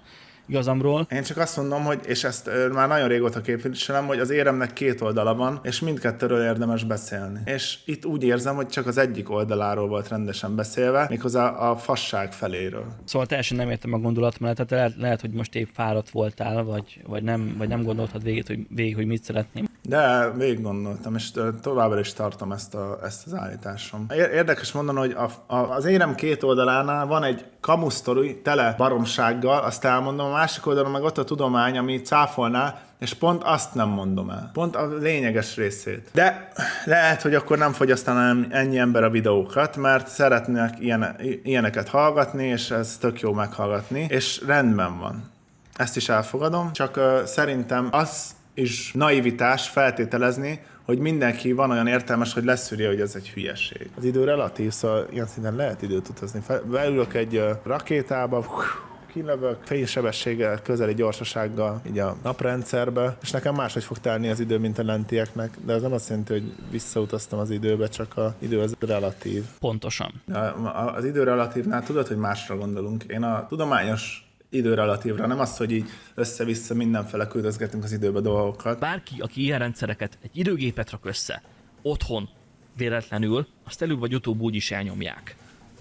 Én csak azt mondom, hogy, és ezt már nagyon régóta képviselem, hogy az éremnek két oldala van, és mindkettőről érdemes beszélni. És itt úgy érzem, hogy csak az egyik oldaláról volt rendesen beszélve, méghozzá a fasság feléről. Szóval teljesen nem értem a gondolatmenetet, lehet, hogy most épp fáradt voltál, vagy nem gondoltad végig, hogy mit szeretném. De végig gondoltam, és továbbra is tartom ezt az állításom. Érdekes mondani, hogy az érem két oldalánál van egy kamusztori tele baromsággal, azt elmondom, a másik oldalon meg ott a tudomány, ami cáfolná, és pont azt nem mondom el. Pont a lényeges részét. De lehet, hogy akkor nem fogyasztanám ennyi ember a videókat, mert szeretnék ilyeneket hallgatni, és ez tök jó meghallgatni, és rendben van. Ezt is elfogadom, csak szerintem az is naivitás feltételezni, hogy mindenki van olyan értelmes, hogy leszűrje, hogy ez egy hülyeség. Az idő relatív, szóval ilyen szinten lehet időt utazni. Beülök egy rakétába, kilövök, fénysebességgel, közeli gyorsasággal így a naprendszerbe, és nekem máshogy fog telni az idő, mint a lentieknek, de ez nem azt jelenti, hogy visszautaztam az időbe, csak az idő az relatív. Pontosan. Az idő relatívnál tudod, hogy másra gondolunk. Én a tudományos időrelatívra, nem az, hogy így össze-vissza mindenfele küldözgetünk az időbe dolgokat. Bárki, aki ilyen rendszereket, egy időgépet rak össze, otthon, véletlenül, azt előbb vagy utóbb úgy is elnyomják.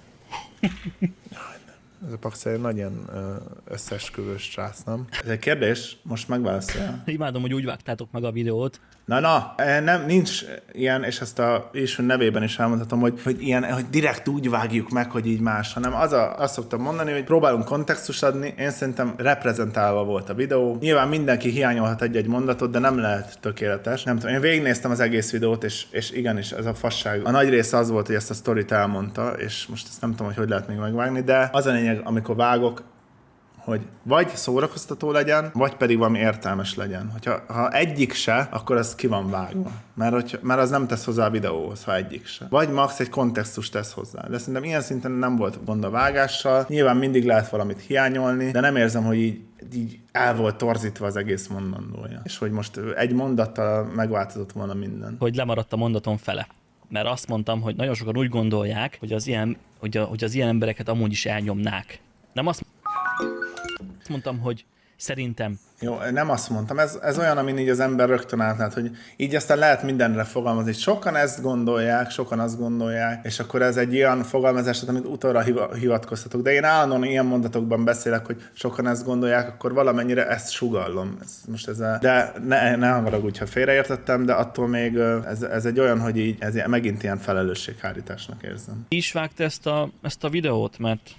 Ez a Paxa egy nagy ilyen összeesküvős srác, nem? Ez egy kérdés, most megválaszolja. Imádom, hogy úgy vágtátok meg a videót. Nem, nincs ilyen, és ezt a Isten nevében is elmondhatom, hogy ilyen, hogy direkt úgy vágjuk meg, hogy így más, hanem azt szoktam mondani, hogy próbálunk kontextust adni, én szerintem reprezentálva volt a videó. Nyilván mindenki hiányolhat egy-egy mondatot, de nem lehet tökéletes. Nem tudom, én végignéztem az egész videót, és igenis, ez a fasság. A nagy része az volt, hogy ezt a sztorit elmondta, és most ezt nem tudom, hogy lehet még megvágni, de az a lényeg, amikor vágok, hogy vagy szórakoztató legyen, vagy pedig valami értelmes legyen. Ha egyik se, akkor ez ki van vágva. Mert az nem tesz hozzá a videóhoz, ha egyik se. Vagy max egy kontextus tesz hozzá. De szerintem ilyen szinten nem volt gond a vágással. Nyilván mindig lehet valamit hiányolni, de nem érzem, hogy így el volt torzítva az egész mondandója. És hogy most egy mondattal megváltozott volna minden. Hogy lemaradt a mondaton fele. Mert azt mondtam, hogy nagyon sokan úgy gondolják, hogy az ilyen embereket amúgy is elnyomnák. Nem azt mondtam, hogy szerintem. Jó, nem azt mondtam. Ez olyan, amin így az ember rögtön átlát, hogy így aztán lehet mindenre fogalmazni. Sokan ezt gondolják, sokan azt gondolják, és akkor ez egy ilyen fogalmazás, amit utóra hivatkoztatok. De én állandóan ilyen mondatokban beszélek, hogy sokan ezt gondolják, akkor valamennyire ezt sugallom. De ne haragudj, ha félreértettem, de attól még ez egy olyan, hogy így ez megint ilyen felelősséghárításnak érzem. Ki is vágta ezt a videót, mert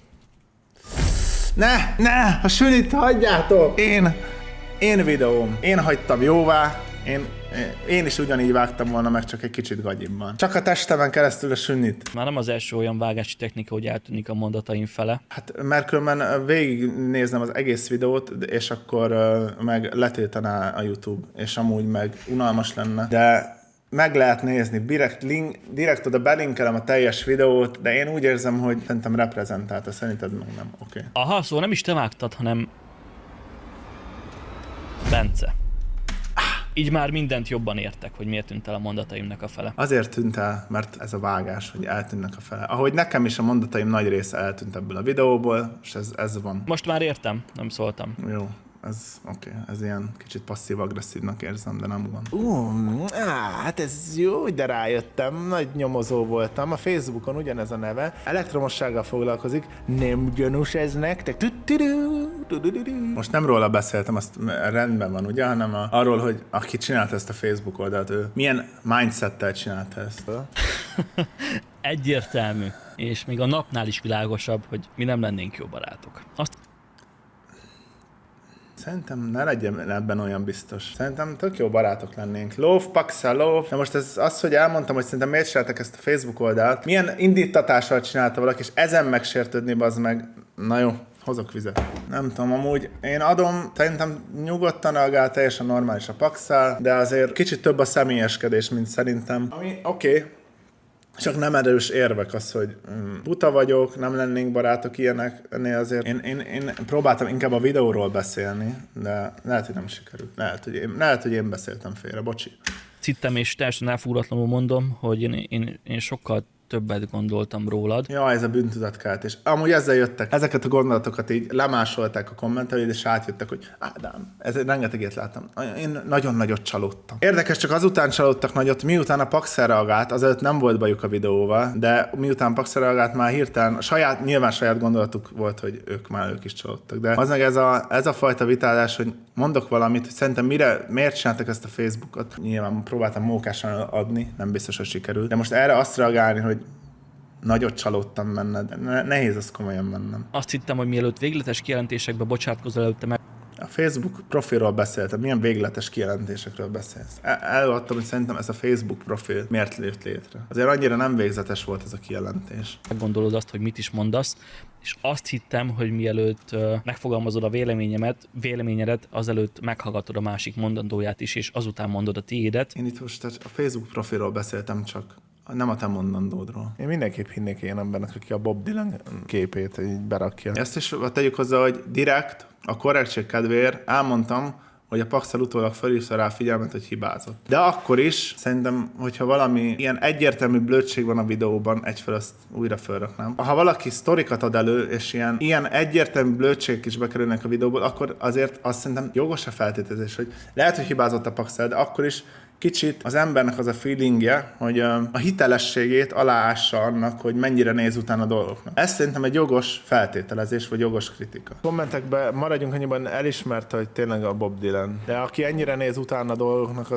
Ne! A sünit hagyjátok! Én videóm. Én hagytam jóvá. Én is ugyanígy vágtam volna meg, csak egy kicsit gagyibban. Csak a testemen keresztül a sünit. már nem az első olyan vágási technika, hogy eltűnik a mondataim fele. Hát mert különben végignéznem az egész videót, és akkor meg letiltaná a YouTube, és amúgy meg unalmas lenne. De meg lehet nézni, direkt oda belinkelem a teljes videót, de én úgy érzem, hogy szerintem reprezentálta, szerinted meg nem. Oké. Aha, szóval nem is te vágtad, hanem Bence. Így már mindent jobban értek, hogy miért tűnt el a mondataimnak a fele. Azért tűnt el, mert ez a vágás, hogy eltűnnek a fele. Ahogy nekem is a mondataim nagy része eltűnt ebből a videóból, és ez van. Most már értem, nem szóltam. Jó. Oké, ez ilyen kicsit passzív-agresszívnak érzem, de nem van. Hát ez jó, de rájöttem, nagy nyomozó voltam, a Facebookon ugyanez a neve, elektromossággal foglalkozik, nem gyanús ez nektek? Most nem róla beszéltem, azt rendben van, ugye, hanem arról, hogy aki csinálta ezt a Facebook oldalt, ő milyen mindsettel csinálta ezt. Egyértelmű, és még a napnál is világosabb, hogy mi nem lennénk jó barátok. Szerintem ne legyen ebben olyan biztos. Szerintem tök jó barátok lennénk. Love, Paxa, love. De most ez az, hogy elmondtam, hogy szerintem miért csináltak ezt a Facebook oldalt. Milyen indítatással csinálta valaki, és ezen megsértődni, bazd meg. Na jó, hozok vizet. Nem tudom, amúgy én adom, szerintem nyugodtan reagál, teljesen normális a Paxa, de azért kicsit több a személyeskedés, mint szerintem. Ami oké. Csak nem erős érvek az, hogy buta vagyok, nem lennénk barátok ilyenek, ennél azért én próbáltam inkább a videóról beszélni, de lehet, hogy nem sikerült. Lehet, hogy én beszéltem félre, bocsi. Cittem és teljesen elfúratlanul mondom, hogy én sokkal többet gondoltam rólad. Ja, ez a bűntudatkeltés. Amúgy ezzel jöttek. Ezeket a gondolatokat így lemásolták a kommentelőid, és átjöttek, hogy Ádám, ez rengetegét láttam. Én nagyon nagyot csalódtam. Érdekes, csak azután csalódtak nagyot, miután a Paxer reagált, azelőtt nem volt bajuk a videóval, de miután Paxer reagált, már hirtelen nyilván saját gondolatuk volt, hogy ők is csalódtak. De az meg ez a fajta vitázás, hogy mondok valamit, hogy szerintem miért csináltak ezt a Facebookot. Nyilván próbáltam mókásan adni, nem biztos, hogy sikerült. De most erre azt reagálni, hogy nagyot csalódtam benne, de nehéz azt komolyan mennem. Azt hittem, hogy mielőtt végletes kijelentésekbe bocsátkozol előtte meg. A Facebook profilról beszéltem, milyen végletes kijelentésekről beszélsz. Előadtam, hogy szerintem ez a Facebook profil miért lőtt létre. Azért annyira nem végzetes volt ez a kijelentés. Meggondolod azt, hogy mit is mondasz, és azt hittem, hogy mielőtt megfogalmazod a véleményedet, azelőtt meghallgatod a másik mondandóját is, és azután mondod a tiédet. Én itt most a Facebook profilról beszéltem csak, nem a te mondandódról. Én mindenképp hinnék én embernek, aki a Bob Dylan képét így berakja. Ezt is tegyük hozzá, hogy direkt, a korrektség kedvéért elmondtam, hogy a Paxel utólag felhívta rá figyelmet, hogy hibázott. De akkor is szerintem, hogyha valami ilyen egyértelmű blödség van a videóban, egyfelől azt újra felraknám. Ha valaki sztorikat ad elő, és ilyen egyértelmű blödségek is bekerülnek a videóból, akkor azért azt szerintem jogos a feltételezés, hogy lehet, hogy hibázott a Paxel, de akkor is kicsit az embernek az a feelingje, hogy a hitelességét aláássa annak, hogy mennyire néz utána a dolgoknak. Ez szerintem egy jogos feltételezés, vagy jogos kritika. Kommentekben maradjunk annyiban, elismerte, hogy tényleg a Bob Dylan. De aki ennyire néz utána a dolgoknak,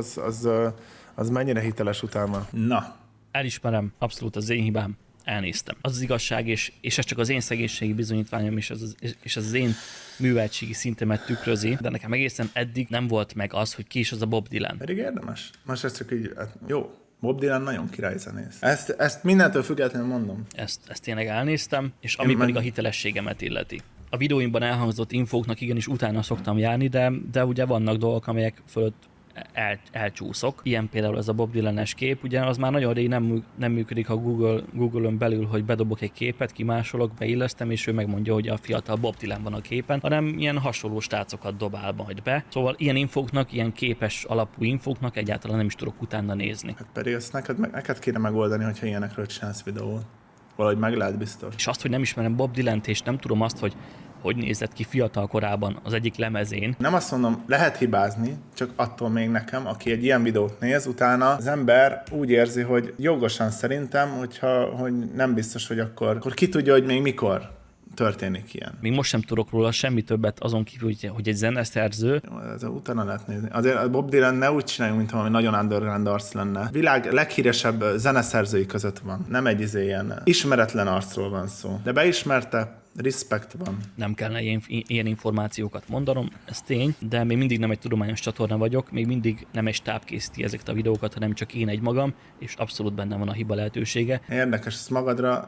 az mennyire hiteles utána? Na. Elismerem, abszolút az én hibám. Elnéztem. Az igazság, és ez csak az én szegénységi bizonyítványom, és az én műveltségi szintemet tükrözi, de nekem egészen eddig nem volt meg az, hogy ki is az a Bob Dylan. Pedig érdemes. Most ez csak így, jó, Bob Dylan nagyon királyzenész. Ezt mindentől függetlenül mondom. Ezt tényleg elnéztem, és ami pedig a hitelességemet illeti. A videóimban elhangzott infóknak igenis utána szoktam járni, de ugye vannak dolgok, amelyek fölött elcsúszok. Ilyen például ez a Bob Dylan-es kép, ugye az már nagyon rég nem működik, ha Google-ön belül, hogy bedobok egy képet, kimásolok, beillesztem, és ő megmondja, hogy a fiatal Bob Dylan van a képen, hanem ilyen hasonló stácokat dobál majd be. Szóval ilyen infóknak, ilyen képes alapú infóknak egyáltalán nem is tudok utána nézni. Hát pedig ezt neked kéne megoldani, hogyha ilyenekről csinálsz videót. Valahogy meg lehet biztos. És azt, hogy nem ismerem Bob Dylant, és nem tudom azt, hogy nézett ki fiatal korában az egyik lemezén. Nem azt mondom, lehet hibázni, csak attól még nekem, aki egy ilyen videót néz, utána az ember úgy érzi, hogy jogosan szerintem, hogy nem biztos, hogy akkor ki tudja, hogy még mikor történik ilyen. Még most sem tudok róla semmi többet azon kívül, hogy egy zeneszerző. Ez utána lehet nézni. Azért a Bob Dylan ne úgy csináljuk, mint valami nagyon underground arc lenne. Világ leghíresebb zeneszerzői között van. Nem egy ilyen ismeretlen arcról van szó. De beismerte, respekt van. Nem kellene ilyen információkat mondanom, ez tény, de még mindig nem egy tudományos csatorna vagyok, még mindig nem egy stáb készíti ezeket a videókat, hanem csak én egymagam, és abszolút benne van a hiba lehetősége. Érdekes, ezt magadra,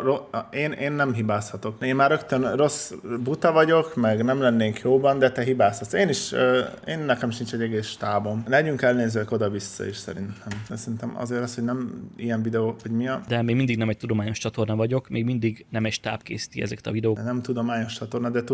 én nem hibázhatok. Én már rögtön rossz buta vagyok, meg nem lennénk jóban, de te hibázhatsz. Én nekem sincs egy egész stábom. Legyünk elnézők oda-vissza is szerintem. De szerintem azért az, hogy nem ilyen videó, hogy mi a... De még mindig nem egy tudományos csatorna vagyok, még mindig nem egy stáb készíti ezeket a videókat. Nem tudományos csatorna, de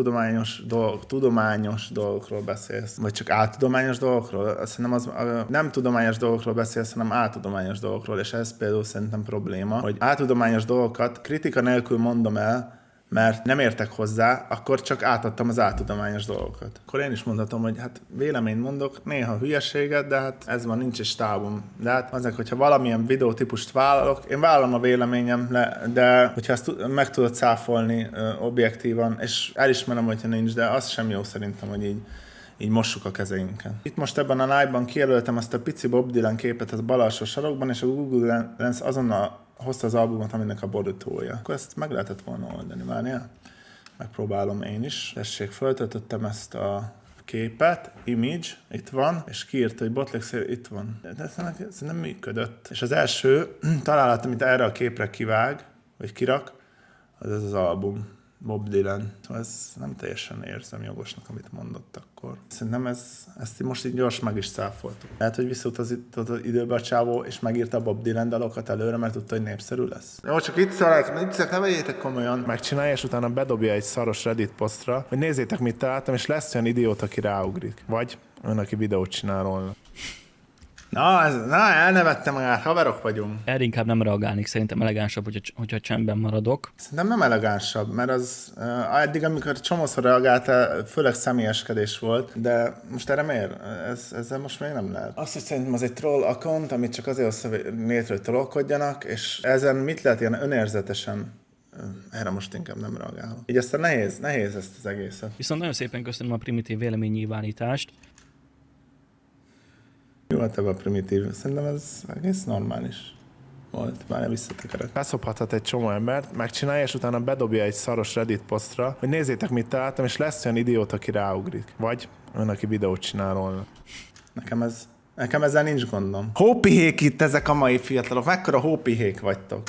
tudományos dolgokról beszélsz. Vagy csak áltudományos dolgokról? Szerintem nem tudományos dolgokról beszélsz, hanem áltudományos dolgokról, és ez például szerintem probléma, hogy áltudományos dolgokat kritika nélkül mondom el, mert nem értek hozzá, akkor csak átadtam az áltudományos dolgokat. Akkor én is mondhatom, hogy hát véleményt mondok, néha hülyeséget, de hát ez van, nincs is távom. De hát azért, hogyha valamilyen videótípust vállalok, én vállalom a véleményem, de hogyha ezt meg tudod cáfolni objektívan, és elismerem, hogyha nincs, de az sem jó szerintem, hogy így mossuk a kezeinket. Itt most ebben a live-ban kijelöltem azt a pici Bob Dylan képet a bal alsó sarokban, és a Google Lens azonnal hozta az albumot, aminek a borítója. Akkor ezt meg lehetett volna oldani, várjál? Megpróbálom én is. Tessék, föltöltöttem ezt a képet, image, itt van, és kiírta, hogy botlek itt van. De ez nem működött. És az első találat, amit erre a képre kivág, vagy kirak, az ez az album. Bob Dylan. Ez nem teljesen érzem jogosnak, amit mondott akkor. Szerintem ezt most így gyors meg is cáfoltuk. Lehet, hogy visszautazott az időbe a csávó, és megírta a Bob Dylan dalokat előre, mert tudta, hogy népszerű lesz. Jó, csak itt ne vegyétek komolyan. Megcsinálja, és utána bedobja egy szaros Reddit posztra, hogy nézzétek, mit találtam, és lesz olyan idiót, aki ráugrik. Vagy ön, aki videót csinál róla. Na, elnevettem magát, haverok vagyunk. Erre inkább nem reagálnék, szerintem elegánsabb, hogyha csendben maradok. Szerintem nem elegánsabb, mert az eddig, amikor csomószor reagáltál, főleg személyeskedés volt, de most erre miért? Ezzel most még nem lehet. Azt, hogy szerintem az egy troll account, amit csak azért hozta létre, hogy trollkodjanak, és ezen mit lehet ilyen önérzetesen, erre most inkább nem reagálok. Így aztán nehéz ezt az egészet. Viszont nagyon szépen köszönöm a primitív véleménynyilvánítást. Mi volt ebben a primitív? Szerintem ez egész normális volt, már visszatekerek. Beszophathat egy csomó embert, megcsinálja, és utána bedobja egy szaros Reddit posztra, hogy nézzétek, mit találtam, és lesz olyan idiót, aki ráugrik. Vagy ön, aki videót csinál róla. Nekem ezzel nincs gondom. Hópihék itt ezek a mai fiatalok. Mekkora hópihék vagytok.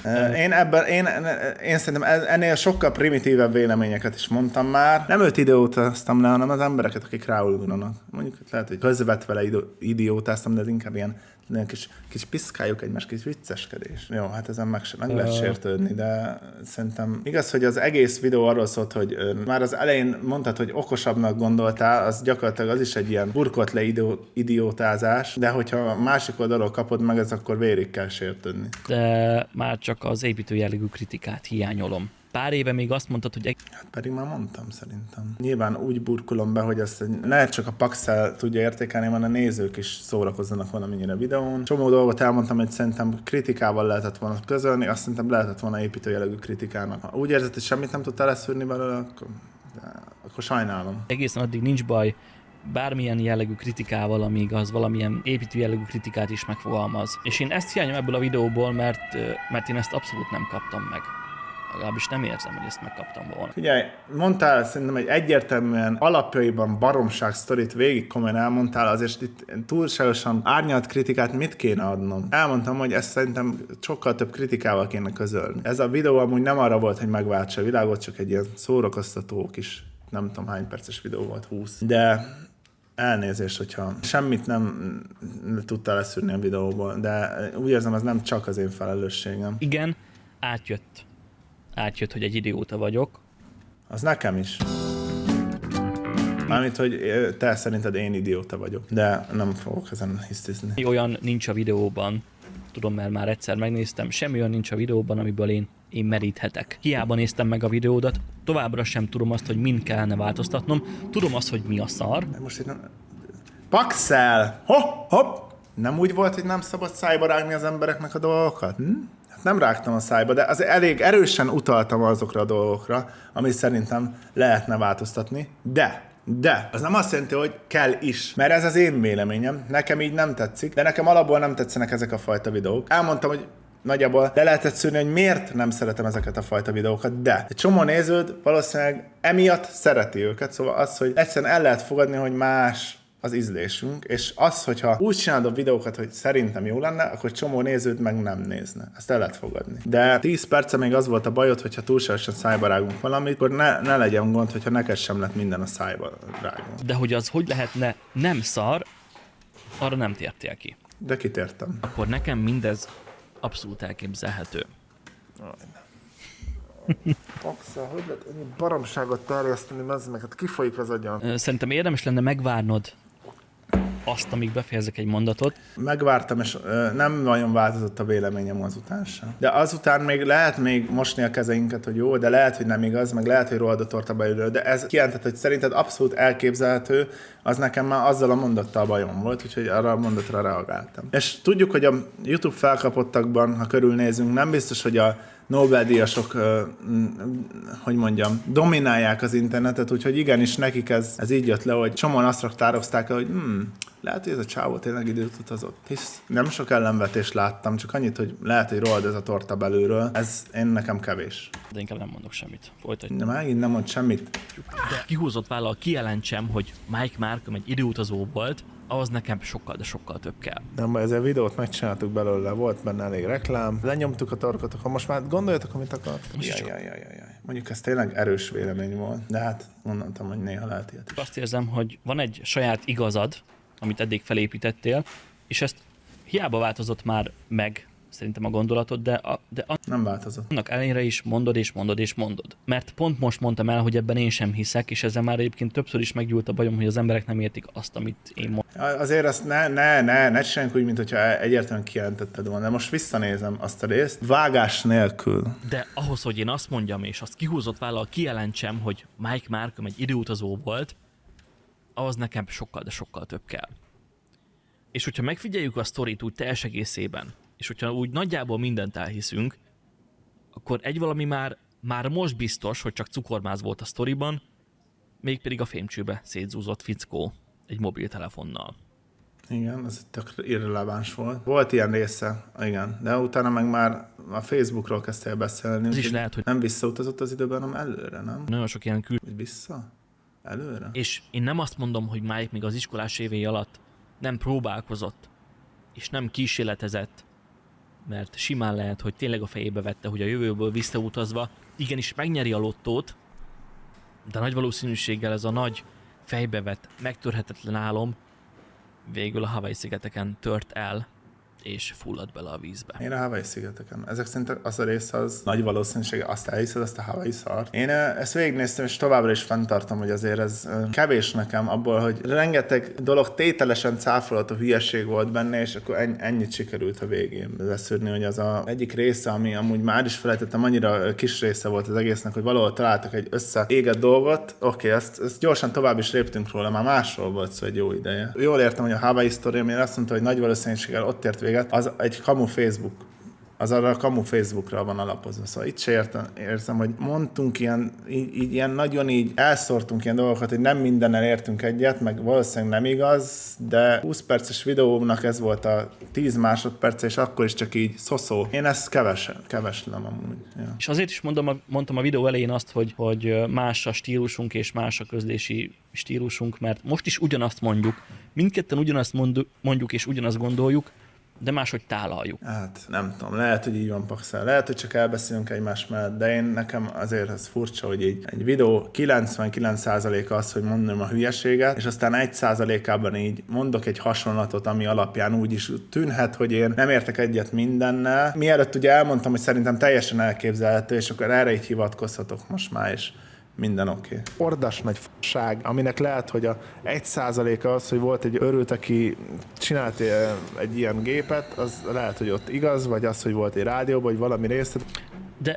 Én szerintem ennél sokkal primitívebb véleményeket is mondtam már. Nem őt idiótáztam le, hanem az embereket, akik ráugranak. Mondjuk lehet, hogy közvet vele idiótáztam, de ez inkább ilyen kis piszkáljuk egymás, kis vicceskedés. Jó, hát ezen meg lehet sértődni, de szerintem igaz, hogy az egész videó arról szólt, hogy már az elején mondtad, hogy okosabbnak gondoltál, az gyakorlatilag az is egy ilyen burkolt le idiótázás, de hogyha a másik oldalról kapod meg, ez akkor vérig kell sértődni. De már csak az építő jellegű kritikát hiányolom. Pár éve még azt mondtad, hogy... Hát pedig már mondtam szerintem. Nyilván úgy burkolom be, hogy ezt ne csak a Paxel tudja értékelni, hanem a nézők is szórakozzanak valamennyire videón. Csomó dolgot elmondtam, hogy szerintem kritikával lehetett volna közölni, azt szerintem lehetett volna építőjellegű kritikának. Ha úgy érzed, hogy semmit nem tudtál leszűrni belőle, akkor sajnálom. Egészen addig nincs baj bármilyen jellegű kritikával, amíg az valamilyen építő jellegű kritikát is megfogalmaz. És én ezt hiányom ebből a videóból, mert én ezt abszolút nem kaptam meg. Legalábbis nem érzem, hogy ezt megkaptam volna. Figyelj, mondtál szerintem egy egyértelműen alapjaiban baromság sztorit végig komolyan elmondtál, azért itt túlságosan árnyalt kritikát mit kéne adnom? Elmondtam, hogy ezt szerintem sokkal több kritikával kéne közölni. Ez a videó amúgy nem arra volt, hogy megváltsa a világot, csak egy ilyen szórakoztató kis, nem tudom hány perces videó volt, 20. De elnézést, hogyha semmit nem tudtál leszűrni a videóból, de úgy érzem, ez nem csak az én felelősségem. Igen, átjött, hogy egy idióta vagyok. Az nekem is. Mármint, hogy te szerinted én idióta vagyok, de nem fogok ezen hisztizni. Olyan nincs a videóban, tudom, mert már egyszer megnéztem, semmi olyan nincs a videóban, amiből én meríthetek. Hiába néztem meg a videódat, továbbra sem tudom azt, hogy mind kellene változtatnom, tudom azt, hogy mi a szar. De most itt nem... Paxel! Hopp! Nem úgy volt, hogy nem szabad szájba rágni az embereknek a dolgokat? Nem rágtam a szájba, de azért elég erősen utaltam azokra a dolgokra, amit szerintem lehetne változtatni, de az nem azt jelenti, hogy kell is, mert ez az én véleményem, nekem így nem tetszik, de nekem alapból nem tetszenek ezek a fajta videók. Elmondtam, hogy nagyjából le lehetett szűrni, hogy miért nem szeretem ezeket a fajta videókat, de egy csomó néződ valószínűleg emiatt szereti őket, szóval az, hogy egyszerűen el lehet fogadni, hogy más az ízlésünk, és az, hogyha úgy csinálod a videókat, hogy szerintem jó lenne, akkor csomó nézőt meg nem nézne. Ezt el lehet fogadni. De 10 perce még az volt a bajod, hogyha túlságosan szájba rágunk valamit, akkor ne legyen gond, hogyha neked sem lett minden a szájba rágunk. De hogy az hogy lehetne nem szar, arra nem tértél ki. De kitértem. Akkor nekem mindez abszolút elképzelhető. Paxa, hogy lehet ennyi baromságot terjeszteni, hát kifolyik az agyam. Szerintem érdemes lenne megvárnod azt, amíg befejezek egy mondatot. Megvártam, és nem nagyon változott a véleményem azután sem. De azután lehet még mosni a kezeinket, hogy jó, de lehet, hogy nem igaz, meg lehet, hogy rólad a torta belülről, de ez kijelentett, hogy szerinted abszolút elképzelhető, az nekem már azzal a mondattal bajom volt, úgyhogy arra a mondatra reagáltam. És tudjuk, hogy a YouTube felkapottakban, ha körülnézünk, nem biztos, hogy a Nobel-díjasok, dominálják az internetet, úgyhogy igenis nekik ez így jött le, hogy csomóan azt raktározták el, hogy lehet, hogy ez a csávó tényleg időt utazott. Hisz nem sok ellenvetést láttam, csak annyit, hogy lehet, hogy rólad ez a torta belülről. Ez nekem kevés. De inkább nem mondok semmit. Folytatjuk. De megint nem mond semmit. De kihúzott vállal kijelentsem, hogy Mike Markham egy időutazó volt, ahhoz nekem sokkal, de sokkal több kell. Nem baj, ezzel a videót megcsináltuk belőle, volt benne elég reklám, lenyomtuk a torkot, akkor most már gondoljatok, amit akartok. Mondjuk ez tényleg erős vélemény volt, de hát mondtam, hogy néha lehet ilyet is. Azt érzem, hogy van egy saját igazad, amit eddig felépítettél, és ezt hiába változott már meg szerintem a gondolatot, de Nem változott. annak ellenére is mondod és mondod és mondod. Mert pont most mondtam el, hogy ebben én sem hiszek, és ezzel már egyébként többször is meggyűlt a bajom, hogy az emberek nem értik azt, amit én mondom. Azért azt ne csináljunk úgy, mintha egyértelműen kijelentetted volna. De most visszanézem azt a részt, vágás nélkül. De ahhoz, hogy én azt mondjam, és azt kihúzott vállal kijelentsem, hogy Mike Markham egy időutazó volt, ahhoz nekem sokkal, de sokkal több kell. És hogyha megfigyeljük a sztorit úgy teljes egészében, és hogyha úgy nagyjából mindent elhiszünk, akkor egy valami már most biztos, hogy csak cukormáz volt a sztoriban, mégpedig a fémcsőbe szétzúzott fickó egy mobiltelefonnal. Igen, ez tök irreleváns volt. Volt ilyen része, igen, de utána meg már a Facebookról kezdtél beszélni. Ez is lehet, hogy nem visszautazott az időben, hanem előre, nem? nagyon sok ilyen Vagy vissza? Előre? És én nem azt mondom, hogy Mike még az iskolás évei alatt nem próbálkozott, és nem kísérletezett, mert simán lehet, hogy tényleg a fejébe vette, hogy a jövőből visszautazva igenis megnyeri a lottót, de nagy valószínűséggel ez a nagy fejbevett, megtörhetetlen álom végül a Hawaii-szigeteken tört el, és fulladt bele a vízbe. Én a Hawaii-szigeteken. Ezek szerint az a rész az nagy valószínűség, azt elhiszed, azt a Hawaii szart. Én ezt végignéztem, és továbbra is fenntartom, hogy azért ez kevés nekem abból, hogy rengeteg dolog tételesen cáfolható hülyeség volt benne, és akkor ennyit sikerült a végén leszűrni, hogy az a egyik része, ami amúgy már is felejtettem, annyira kis része volt az egésznek, hogy valahol találtak egy összeégett dolgot. Oké, ezt gyorsan tovább is léptünk róla, már másról volt szó egy jó ideje. Jól értem, hogy a Hawaii sztori, ami azt mondta, hogy nagy valószínűséggel ott ért véget, az egy kamu Facebook. Az arra a kamu Facebookra van alapozva. Szóval itt se érzem, hogy mondtunk ilyen nagyon így elszórtunk ilyen dolgokat, hogy nem mindennel értünk egyet, meg valószínűleg nem igaz, de 20 perces videónak ez volt a 10 másodperc, és akkor is csak így szoszó. Én ezt keveslem amúgy. Ja. És azért is mondtam a videó elején azt, hogy más a stílusunk és más a közlési stílusunk, mert most is ugyanazt mondjuk, mindketten ugyanazt mondjuk és ugyanazt gondoljuk, de máshogy tálaljuk. Hát nem tudom, lehet, hogy így van, Paxel. Lehet, hogy csak elbeszélünk egymás mellett, de nekem azért ez furcsa, hogy így egy videó 99%-a az, hogy mondom a hülyeséget, és aztán 1%-ában így mondok egy hasonlatot, ami alapján úgy is tűnhet, hogy én nem értek egyet mindennel. Mielőtt ugye elmondtam, hogy szerintem teljesen elképzelhető, és akkor erre így hivatkozhatok most már is. Minden oké. Ordas nagy f***ság, aminek lehet, hogy a 1%-a az, hogy volt egy örült, aki csinált egy ilyen gépet, az lehet, hogy ott igaz, vagy az, hogy volt egy rádióban, vagy valami részt. De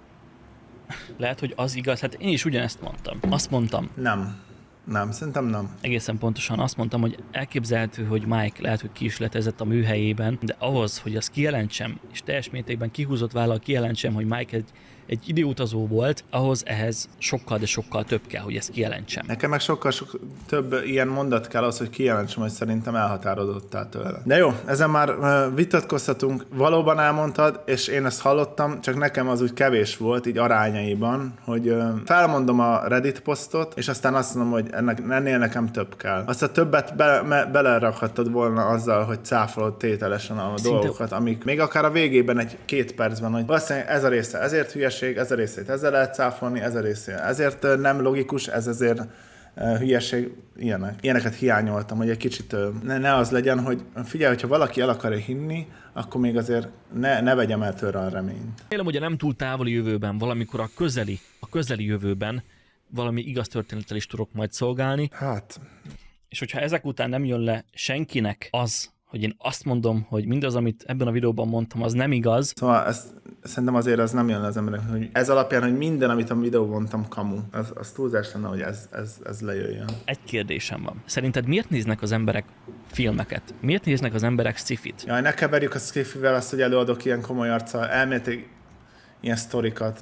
lehet, hogy az igaz, hát én is ugyanezt mondtam. Azt mondtam. Nem, szerintem nem. Egészen pontosan azt mondtam, hogy elképzelhető, hogy Mike lehet, hogy kísérletezett a műhelyében, de ahhoz, hogy azt kijelentsem, és teljes mértékben kihúzott vállal kijelentsem, hogy Mike egy időutazó volt, ehhez sokkal, de sokkal több kell, hogy ezt kijelentsem. Nekem meg sokkal több ilyen mondat kell az, hogy kijelentsem, hogy szerintem elhatározottál tőle. De jó, ezen már vitatkozhatunk, valóban elmondtad, és én ezt hallottam, csak nekem az úgy kevés volt, így arányaiban, hogy felmondom a Reddit posztot, és aztán azt mondom, hogy ennél nekem több kell. Azt a többet belerakhattad volna azzal, hogy cáfolod tételesen a dolgokat, amik még akár a végében egy 2 percben, hogy valószínűleg ez a része ezért hülyeség, ez a részét ezzel lehet cáfolni, ez a része ezért nem logikus, ez ezért hülyeség, ilyeneket hiányoltam, hogy egy kicsit ne az legyen, hogy figyelj, hogyha valaki el akarja hinni, akkor még azért ne vegyem el tőle a reményt. Élem, hogy a nem túl távoli jövőben, valamikor a közeli jövőben valami igaz történettel is tudok majd szolgálni. Hát. És hogyha ezek után nem jön le senkinek az, hogy én azt mondom, hogy mindaz, amit ebben a videóban mondtam, az nem igaz. Szóval szerintem azért az nem jön le az emberek, hogy ez alapján, hogy minden, amit a videóban mondtam, kamu. Az túlzás lenne, hogy ez lejöjjön. Egy kérdésem van. Szerinted miért néznek az emberek filmeket? Miért néznek az emberek sci-fit? Jaj, ne keverjük a sci-fivel azt, hogy előadok ilyen komoly arccal. Elméletileg ilyen sztorikat,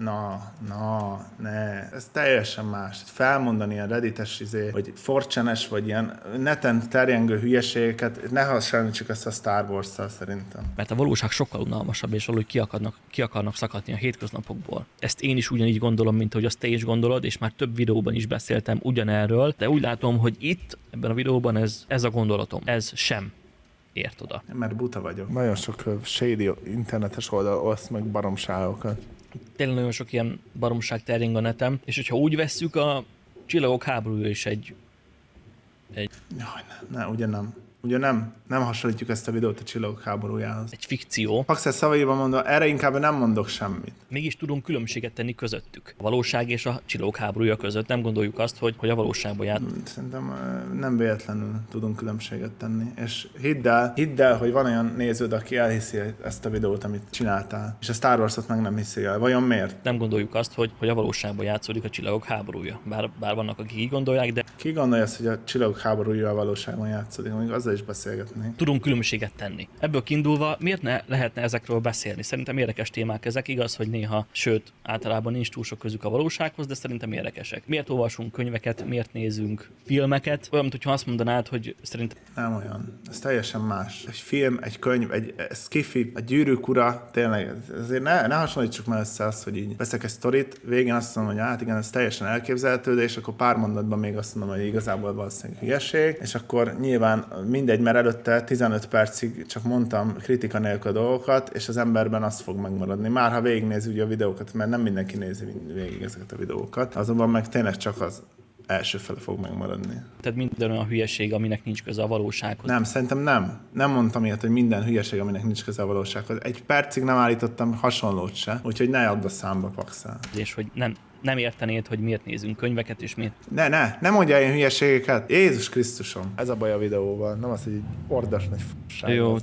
ne, ez teljesen más. Felmondani ilyen reddites vagy forcsanes, vagy ilyen neten terjengő hülyeségeket, ne hasonlítsuk ezt a Star Wars-szal szerintem. Mert a valóság sokkal unalmasabb, és valahogy ki akarnak szakadni a hétköznapokból. Ezt én is ugyanígy gondolom, mint hogy azt te is gondolod, és már több videóban is beszéltem ugyanerről, de úgy látom, hogy itt, ebben a videóban ez a gondolatom, ez sem ért oda. Mert buta vagyok. Nagyon sok shady internetes oldal oszt meg baromságokat. Tényleg nagyon sok ilyen baromság terjeng a netem, és hogyha úgy vesszük, a Csillagok háborúja is egy... Jaj, ne, ugye nem. Ugye nem hasonlítjuk ezt a videót a Csillagok háborújához. Egy fikció. Paxel szavaiban mondva, erre inkább nem mondok semmit. Mégis tudunk különbséget tenni közöttük. A valóság és a Csillagok háborúja között. Nem gondoljuk azt, hogy a valóságban jár. Szerintem nem véletlenül tudunk különbséget tenni. És hidd el, hogy van olyan néződ, aki elhiszi ezt a videót, amit csináltál. És a Star Wars-ot meg nem hiszi el. Vajon miért? Nem gondoljuk azt, hogy a valóságban játszódik a Csillagok háborúja. Bár vannak, akik így gondolják, de Ki gondolja azt, hogy a Csillagok háborúja a valóságban játszódik? Még azzal is beszélgetnénk. tudunk különbséget tenni. Ebből kiindulva miért ne lehetne ezekről beszélni? Szerintem érdekes témák ezek, igaz, hogy néha, sőt, általában nincs túl sok közük a valósághoz, de szerintem érdekesek. Miért olvasunk könyveket, miért nézünk filmeket? Olyan, mintha azt mondanád, hogy szerintem Nem olyan. Ez teljesen más. Egy film, egy könyv, egy skifi, a Gyűrűk ura, tényleg, azért ne hasonlítsuk már össze azt, hogy így veszek egy sztorit, végén azt mondom, hogy hát igen, ez teljesen elképzelhető, de és akkor pár mondatban még azt mondom, hogy igazából valószínűleg hülyeség, és akkor nyilván mindegy, mert előtte 15 percig csak mondtam kritika nélkül a dolgokat, és az emberben az fog megmaradni. Már ha végignézi ugye a videókat, mert nem mindenki nézi végig ezeket a videókat, azonban meg tényleg csak az első fele fog megmaradni. tehát minden olyan hülyeség, aminek nincs köze a valósághoz. Nem, szerintem nem. Nem mondtam ilyet, hogy minden hülyeség, aminek nincs köze a valósághoz. Egy percig nem állítottam hasonlót se, úgyhogy ne add a számba, Paxel. És hogy nem értenéd, hogy miért nézünk könyveket, és miért. Ne mondjál ilyen hülyeségeket. Jézus Krisztusom. Ez a baj a videóval. Nem az, hogy egy ordas nagy f***ság. Jó,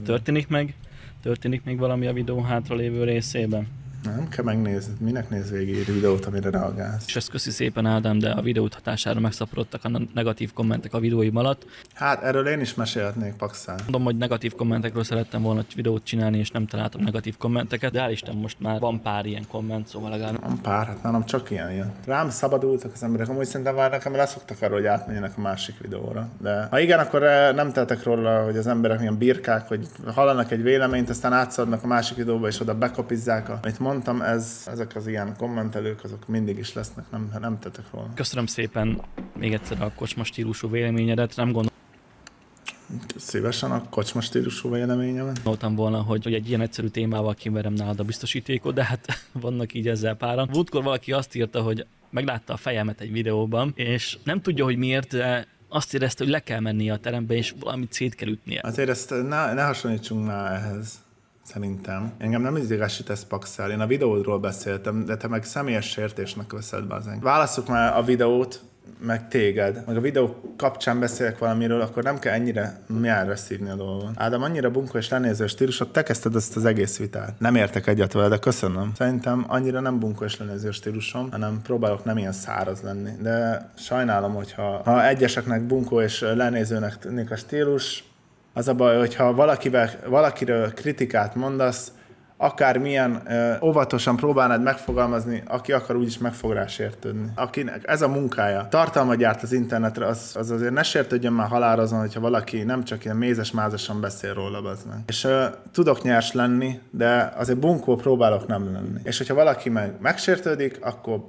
történik még valami a videó hátralévő részében. Nem kell megnézni. Minek néz végig egy videót, amire reagálsz? És ezt köszi szépen, Ádám, de a videót hatására megszaporodtak a negatív kommentek a videóim alatt. Hát erről én is mesélhetnék, Paxel. Mondom, hogy negatív kommentekről szerettem volna videót csinálni, és nem találtam negatív kommenteket, de hál' Isten most már van pár ilyen komment, szóval legalább Van pár, hát nálam csak ilyen jön. Rám szabadultak az emberek, amúgy szerintem már nekem leszoktak arról, hogy átmenjenek a másik videóra. De ha igen, akkor nem tettek róla, hogy az emberek milyen birkák, hogy hallanak egy véleményt, aztán átszadnak a másik videóba, és oda bekopizzák, amit mondtam, ezek az ilyen kommentelők, azok mindig is lesznek, nem tettek róla. Köszönöm szépen még egyszer a kocsma stílusú véleményedet, nem Szívesen a kocsma stílusú véleményemet. gondoltam volna, hogy egy ilyen egyszerű témával kiverem nálad a biztosítékot, de hát vannak így ezzel páran. Múltkor valaki azt írta, hogy meglátta a fejemet egy videóban, és nem tudja, hogy miért, de azt érezte, hogy le kell mennie a terembe, és valamit szét kell ütnie. Azért ezt ne hasonlítsunk már ehhez. Szerintem. Engem nem idegesítesz, Paxel. Én a videódról beszéltem, de te meg személyes sértésnek veszed be az engem. Válasszuk már a videót, meg téged. Meg a videó kapcsán beszélek valamiről, akkor nem kell ennyire nyárra szívni a dolgon. Ádám, annyira bunkó és lenéző stílusot, te kezdted ezt az egész vitát. Nem értek egyet vele, de köszönöm. Szerintem annyira nem bunkó és lenéző stílusom, hanem próbálok nem ilyen száraz lenni. De sajnálom, hogyha egyeseknek bunkó és lenézőnek tűnik a stílus, az a baj, hogyha valakiről kritikát mondasz, akármilyen óvatosan próbálnád megfogalmazni, aki akar, úgyis meg fog rá sértődni. Akinek ez a munkája, tartalmat gyárt az internetre, az azért ne sértődjön már halálra azon, hogyha valaki nem csak ilyen mézes-mázasan beszél róla, bazd meg. És tudok nyers lenni, de azért bunkó próbálok nem lenni. És hogyha valaki meg megsértődik, akkor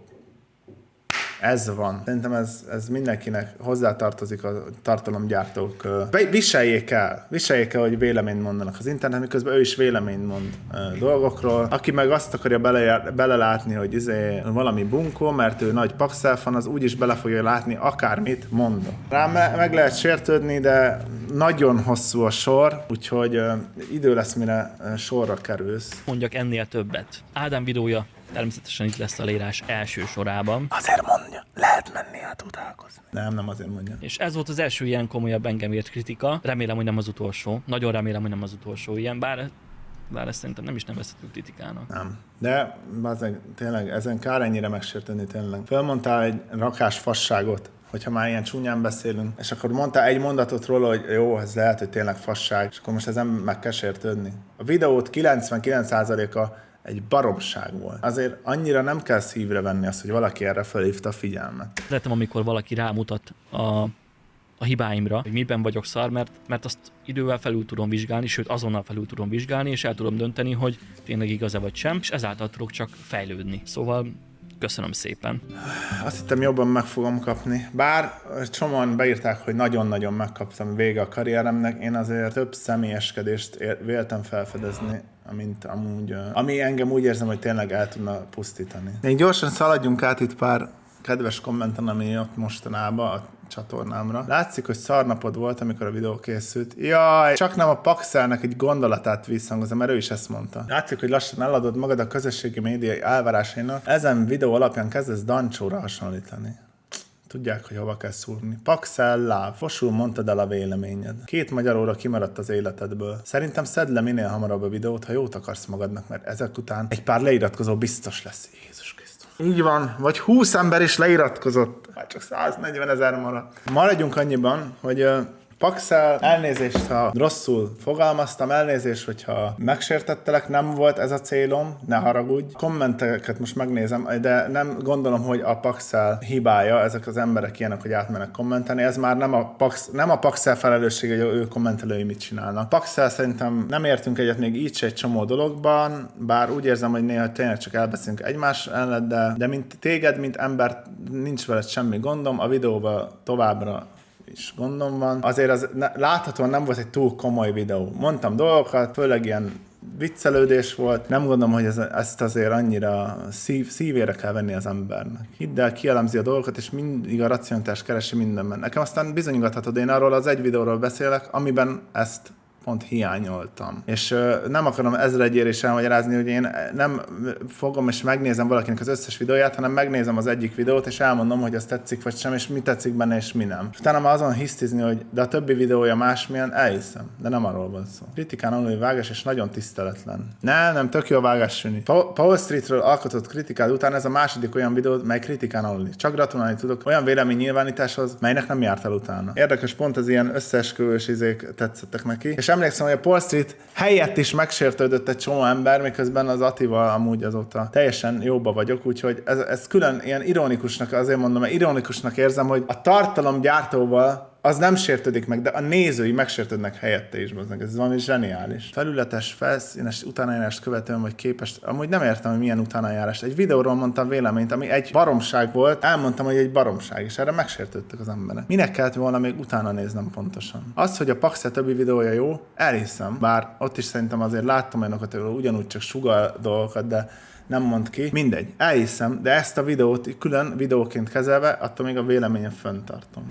ez van. Szerintem ez mindenkinek hozzátartozik a tartalomgyártók. Viseljék el, hogy véleményt mondanak az internet, miközben ő is véleményt mond dolgokról. Aki meg azt akarja belelátni, hogy valami bunkó, mert ő nagy Paxel fan, az úgyis bele fogja látni, akármit mondok. Rám meg lehet sértődni, de nagyon hosszú a sor, úgyhogy idő lesz, mire sorra kerülsz. Mondjak ennél többet. Ádám videója természetesen itt lesz a leírás első sorában. Azért mondja, lehet menni át utálkozni. Nem azért mondja. És ez volt az első ilyen komolyabb engem ért kritika. Remélem, hogy nem az utolsó. Nagyon remélem, hogy nem az utolsó ilyen, bár ezt szerintem nem is nevezhetünk kritikának. Nem. De tényleg ezen kár ennyire megsérteni tényleg. Fölmondtál egy rakás fasságot, hogyha már ilyen csúnyán beszélünk, és akkor mondtál egy mondatot róla, hogy jó, ez lehet, hogy tényleg fasság, és akkor most ezen meg kell sértődni. A videót 99%-a egy baromság volt. Azért annyira nem kell szívre venni azt, hogy valaki erre felhívta a figyelmet. Szeretem, amikor valaki rámutat a hibáimra, hogy miben vagyok szar, mert azt idővel felül tudom vizsgálni, sőt azonnal felül tudom vizsgálni, és el tudom dönteni, hogy tényleg igaz-e vagy sem, és ezáltal tudok csak fejlődni. Szóval köszönöm szépen. Azt hittem, jobban meg fogom kapni. Bár csomóan beírták, hogy nagyon-nagyon megkaptam vége a karrieremnek, én azért több személyeskedést véltem felfedezni, ami engem úgy érzem, hogy tényleg el tudna pusztítani. Még gyorsan szaladjunk át itt pár kedves kommenten, ami ott mostanában a csatornámra. Látszik, hogy szarnapod volt, amikor a videó készült. Jaj, csak nem a Paxelnek egy gondolatát visszhangozom, mert ő is ezt mondta. Látszik, hogy lassan eladod magad a közösségi médiai elvárásainak. Ezen videó alapján kezdesz Dancsóra hasonlítani. Tudják, hogy hova kell szúrni. Paxel láv. Fosul mondtad el a véleményed. 2 magyar óra kimaradt az életedből. Szerintem szedd le minél hamarabb a videót, ha jót akarsz magadnak, mert ezek után egy pár leiratkozó biztos lesz. Jézus Krisztus. Így van. Vagy 20 ember is leiratkozott. Hát csak 140 000 maradt. Maradjunk annyiban, hogy Paxel, elnézést, ha rosszul fogalmaztam, elnézést, hogyha megsértettelek, nem volt ez a célom, ne haragudj. Kommenteket most megnézem, de nem gondolom, hogy a Paxel hibája, ezek az emberek ilyenek, hogy átmennek kommentelni, ez már nem a Paxel felelőssége, hogy ő kommentelői mit csinálnak. Paxel szerintem nem értünk egyet még így se egy csomó dologban, bár úgy érzem, hogy néha tényleg csak elbeszélünk egymás ellen, de mint téged, mint ember nincs veled semmi gondom, a videóban továbbra is gondom van. Azért az láthatóan nem volt egy túl komoly videó. Mondtam dolgokat, főleg ilyen viccelődés volt. Nem gondolom, hogy ezt azért annyira szívére kell venni az embernek. Hidd el, kielemzi a dolgokat, és mindig a racionalitást keresi mindenben. Nekem aztán bizonygathatod, én arról az egy videóról beszélek, amiben ezt pont hiányoltam. És nem akarom ezredjére is elmagyarázni, hogy én nem fogom és megnézem valakinek az összes videóját, hanem megnézem az egyik videót, és elmondom, hogy az tetszik vagy sem, és mi tetszik benne, és mi nem. És utána már azon hisztizni, hogy de a többi videója másmilyen, elhiszem. De nem arról van szó. Kritikán aluli vágás, és nagyon tiszteletlen. Nem, tök jó a vágás süni. Paul Streetről alkotott kritikád után ez a második olyan videó, mely kritikán aluli. Csak gratulálni tudok olyan véleménynyilvánításhoz, melynek nem járt el utána. Érdekes, pont az ilyen összeesküvős izék tetszettek neki. És emlékszem, hogy a Paul Street helyett is megsértődött egy csomó ember, miközben az Attival amúgy azóta teljesen jóba vagyok, úgyhogy ez külön ilyen ironikusnak, azért mondom, mert ironikusnak érzem, hogy a tartalomgyártóval az nem sértődik meg, de a nézői megsértődnek helyette is, ez valami zseniális. Felületes, felszínes utánajárást követően vagy képes, amúgy nem értem, hogy milyen utánajárást. Egy videóról mondtam véleményt, ami egy baromság volt, elmondtam, hogy egy baromság, és erre megsértődtek az emberek. Minek kellett volna még utána néznem pontosan? Az, hogy a Paxel többi videója jó, elhiszem, bár ott is szerintem azért láttam olyanokat, hogy ugyanúgy csak sugal dolgokat, de nem mond ki. Mindegy, elhiszem, de ezt a videót külön videóként kezelve, attól még a véleményem fenntartom.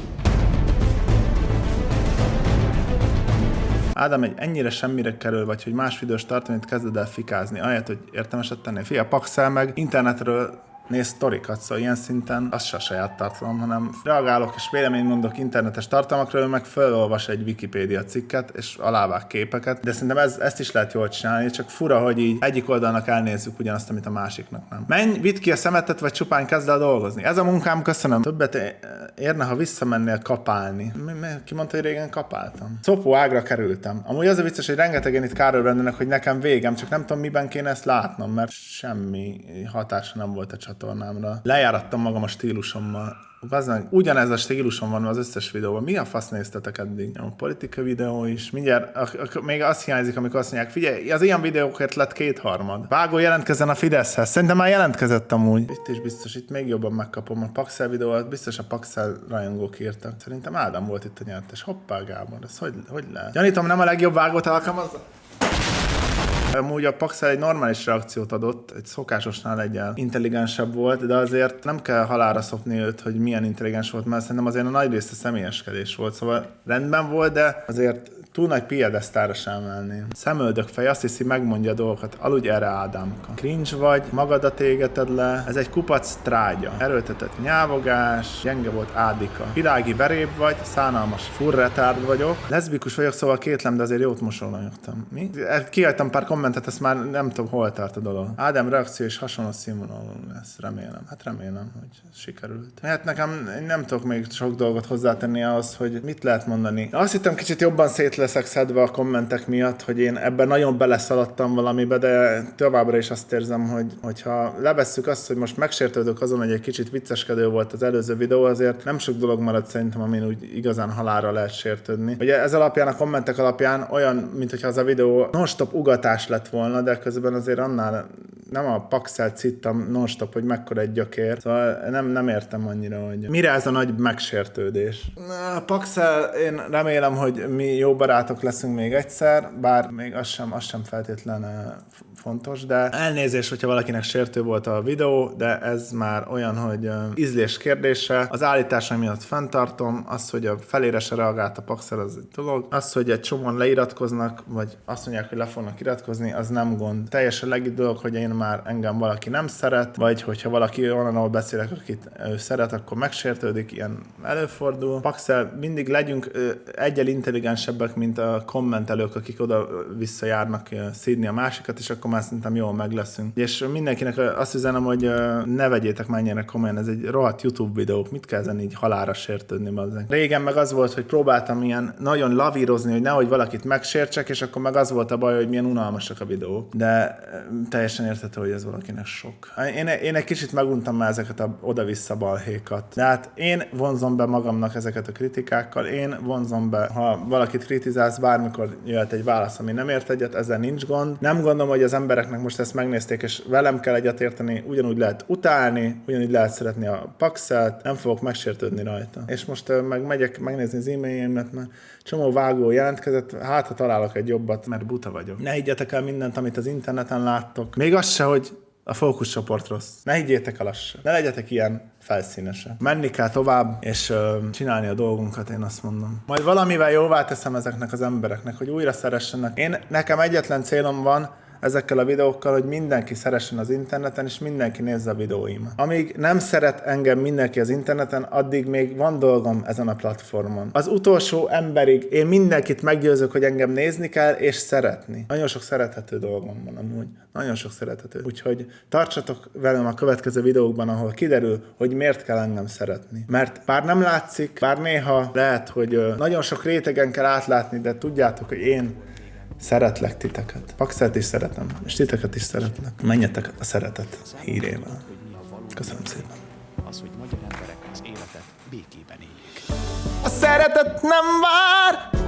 Ádám, egy ennyire semmire kerül, vagy hogy más videós tartalmat kezded el fikázni, ahelyett, hogy értelmeset tennél. Fia, Paxel meg internetről néz sztorikat, szóval ilyen szinten az se a saját tartalom, hanem reagálok és véleményt mondok internetes tartalmakról, ő meg felolvas egy Wikipédia cikket, és alávág képeket, de szerintem ezt is lehet jól csinálni, csak fura, hogy így egyik oldalnak elnézzük ugyanazt, amit a másiknak nem. Menj, vidd ki a szemetet, vagy csupán kezd el dolgozni. Ez a munkám, köszönöm. Többet érne, ha visszamennél kapálni. Ki mondta, hogy régen kapáltam? Szopó ágra kerültem. Amúgy az a vicces, hogy rengetegen itt Károly Brendannek, hogy nekem végem, csak nem tudom, miben kéne ezt látnom, mert semmi hatása nem volt a csatornámra. Lejárattam magam a stílusommal. Ugyanez a stílusom van az összes videóban. Mi a fasz néztetek eddig? A politika videó is. Mindjárt, még azt hiányzik, amikor azt mondják, figyelj, az ilyen videókért lett 2/3. Vágó jelentkezzen a Fideszhez. Szerintem már jelentkezett amúgy. Itt is biztos, itt még jobban megkapom. A Paxel videót biztos a Paxel rajongók írtak. Szerintem Ádám volt itt a nyertes. Hoppá, Gábor, ez hogy lehet? Gyanítom, nem a legjobb vágót alkalmazza? Amúgy a Paxel egy normális reakciót adott, egy szokásosnál egyel intelligensebb volt, de azért nem kell halálra szopni őt, hogy milyen intelligens volt, mert szerintem azért a nagy része személyeskedés volt, szóval rendben volt, de azért túl nagy piedesztára sem emelném. Szemöldök fej, azt hiszi, megmondja a dolgokat. Aludj erre, Ádámka. Cringe vagy, magadat égeted le, ez egy kupac trágya. Erőltetett nyávogás, gyenge volt Ádika. Világi veréb vagy, szánalmas furretárd vagyok. Leszbikus vagyok, szóval kétlem, de azért jót mosolygottam. Mi? Kihagytam pár kommentet, ezt már nem tudom, hol tart a dolog. Ádám reakció is hasonló színvonalú lesz, remélem. Hát remélem, hogy sikerült. Hát nekem nem tudok még sok dolgot hozzátenni ahhoz, hogy mit lehet mondani. Azt hittem, kicsit jobban szét leszek szedve a kommentek miatt, hogy én ebben nagyon beleszaladtam valamibe, de továbbra is azt érzem, hogyha levesszük azt, hogy most megsértődök azon, hogy egy kicsit vicceskedő volt az előző videó, azért nem sok dolog maradt szerintem, amin úgy igazán halálra lehet sértődni. Ugye ez alapján, a kommentek alapján olyan, mintha az a videó non-stop ugatás lett volna, de közben azért annál nem a Paxelt cittam non-stop, hogy mekkora egy gyökér. Szóval nem értem annyira, hogy mire ez a nagy megsértődés. Paxel, én remélem, hogy mi jó barátok leszünk még egyszer, bár még az sem feltétlen fontos, de elnézést, hogyha valakinek sértő volt a videó, de ez már olyan, hogy ízlés kérdése. Az állításai miatt fenntartom, az, hogy a felére se reagált a Paxel, az egy dolog. Az, hogy egy csomóan leiratkoznak, vagy azt mondják, hogy le fognak iratkozni, az nem gond. Teljesen legit dolog, hogy én már engem valaki nem szeret, vagy hogyha valaki olyan, ahol beszélek, akit ő szeret, akkor megsértődik, ilyen előfordul. Paxel, mindig legyünk egyel intelligensebbek, mint a kommentelők, akik oda-vissza járnak szídni a másikat, és akkor már szerintem jól meg leszünk. És mindenkinek azt üzenem, hogy ne vegyétek mennyire komolyan, ez egy rohadt YouTube videó, mit kell ezen így halálra sértődni bazzeg. Régen meg az volt, hogy próbáltam ilyen nagyon lavírozni, hogy nehogy valakit megsértsek, és akkor meg az volt a baj, hogy milyen unalmasak a videók. De teljesen érthető, hogy ez valakinek sok. Én egy kicsit meguntam már ezeket a oda-vissza balhékat. De hát én vonzom be magamnak ezeket a kritikákkal, én vonzom be, ha valakit kritizálsz, bármikor jöhet egy válasz, ami nem ért egyet, ezzel nincs gond. Nem gondolom, hogy az embereknek most ezt megnézték, és velem kell egyetérteni, ugyanúgy lehet utálni, ugyanúgy lehet szeretni a Paxelt, nem fogok megsértődni rajta. És most meg megyek megnézni az e-mailjeimet, mert csomó vágó jelentkezett, hát ha találok egy jobbat, mert buta vagyok. Ne higgyetek el mindent, amit az interneten láttok. Még az se, hogy a fókuszcsoport rossz. Ne higgyétek el azt se. Ne legyetek ilyen felszínesek. Menni kell tovább, és csinálni a dolgunkat, én azt mondom. Majd valamivel jóvá teszem ezeknek az embereknek, hogy újra szeressenek. Nekem egyetlen célom van ezekkel a videókkal, hogy mindenki szeressen az interneten, és mindenki nézze a videóimat. Amíg nem szeret engem mindenki az interneten, addig még van dolgom ezen a platformon. Az utolsó emberig én mindenkit meggyőzök, hogy engem nézni kell, és szeretni. Nagyon sok szerethető dolgom van amúgy. Nagyon sok szerethető. Úgyhogy tartsatok velem a következő videókban, ahol kiderül, hogy miért kell engem szeretni. Mert bár nem látszik, bár néha lehet, hogy nagyon sok rétegen kell átlátni, de tudjátok, hogy én szeretlek titeket. Paxelt is szeretem, és titeket is szeretlek. Menjetek a szeretet hírével. Köszönöm szépen. Az, hogy magyar emberek az életet békében éljék. A szeretet nem vár!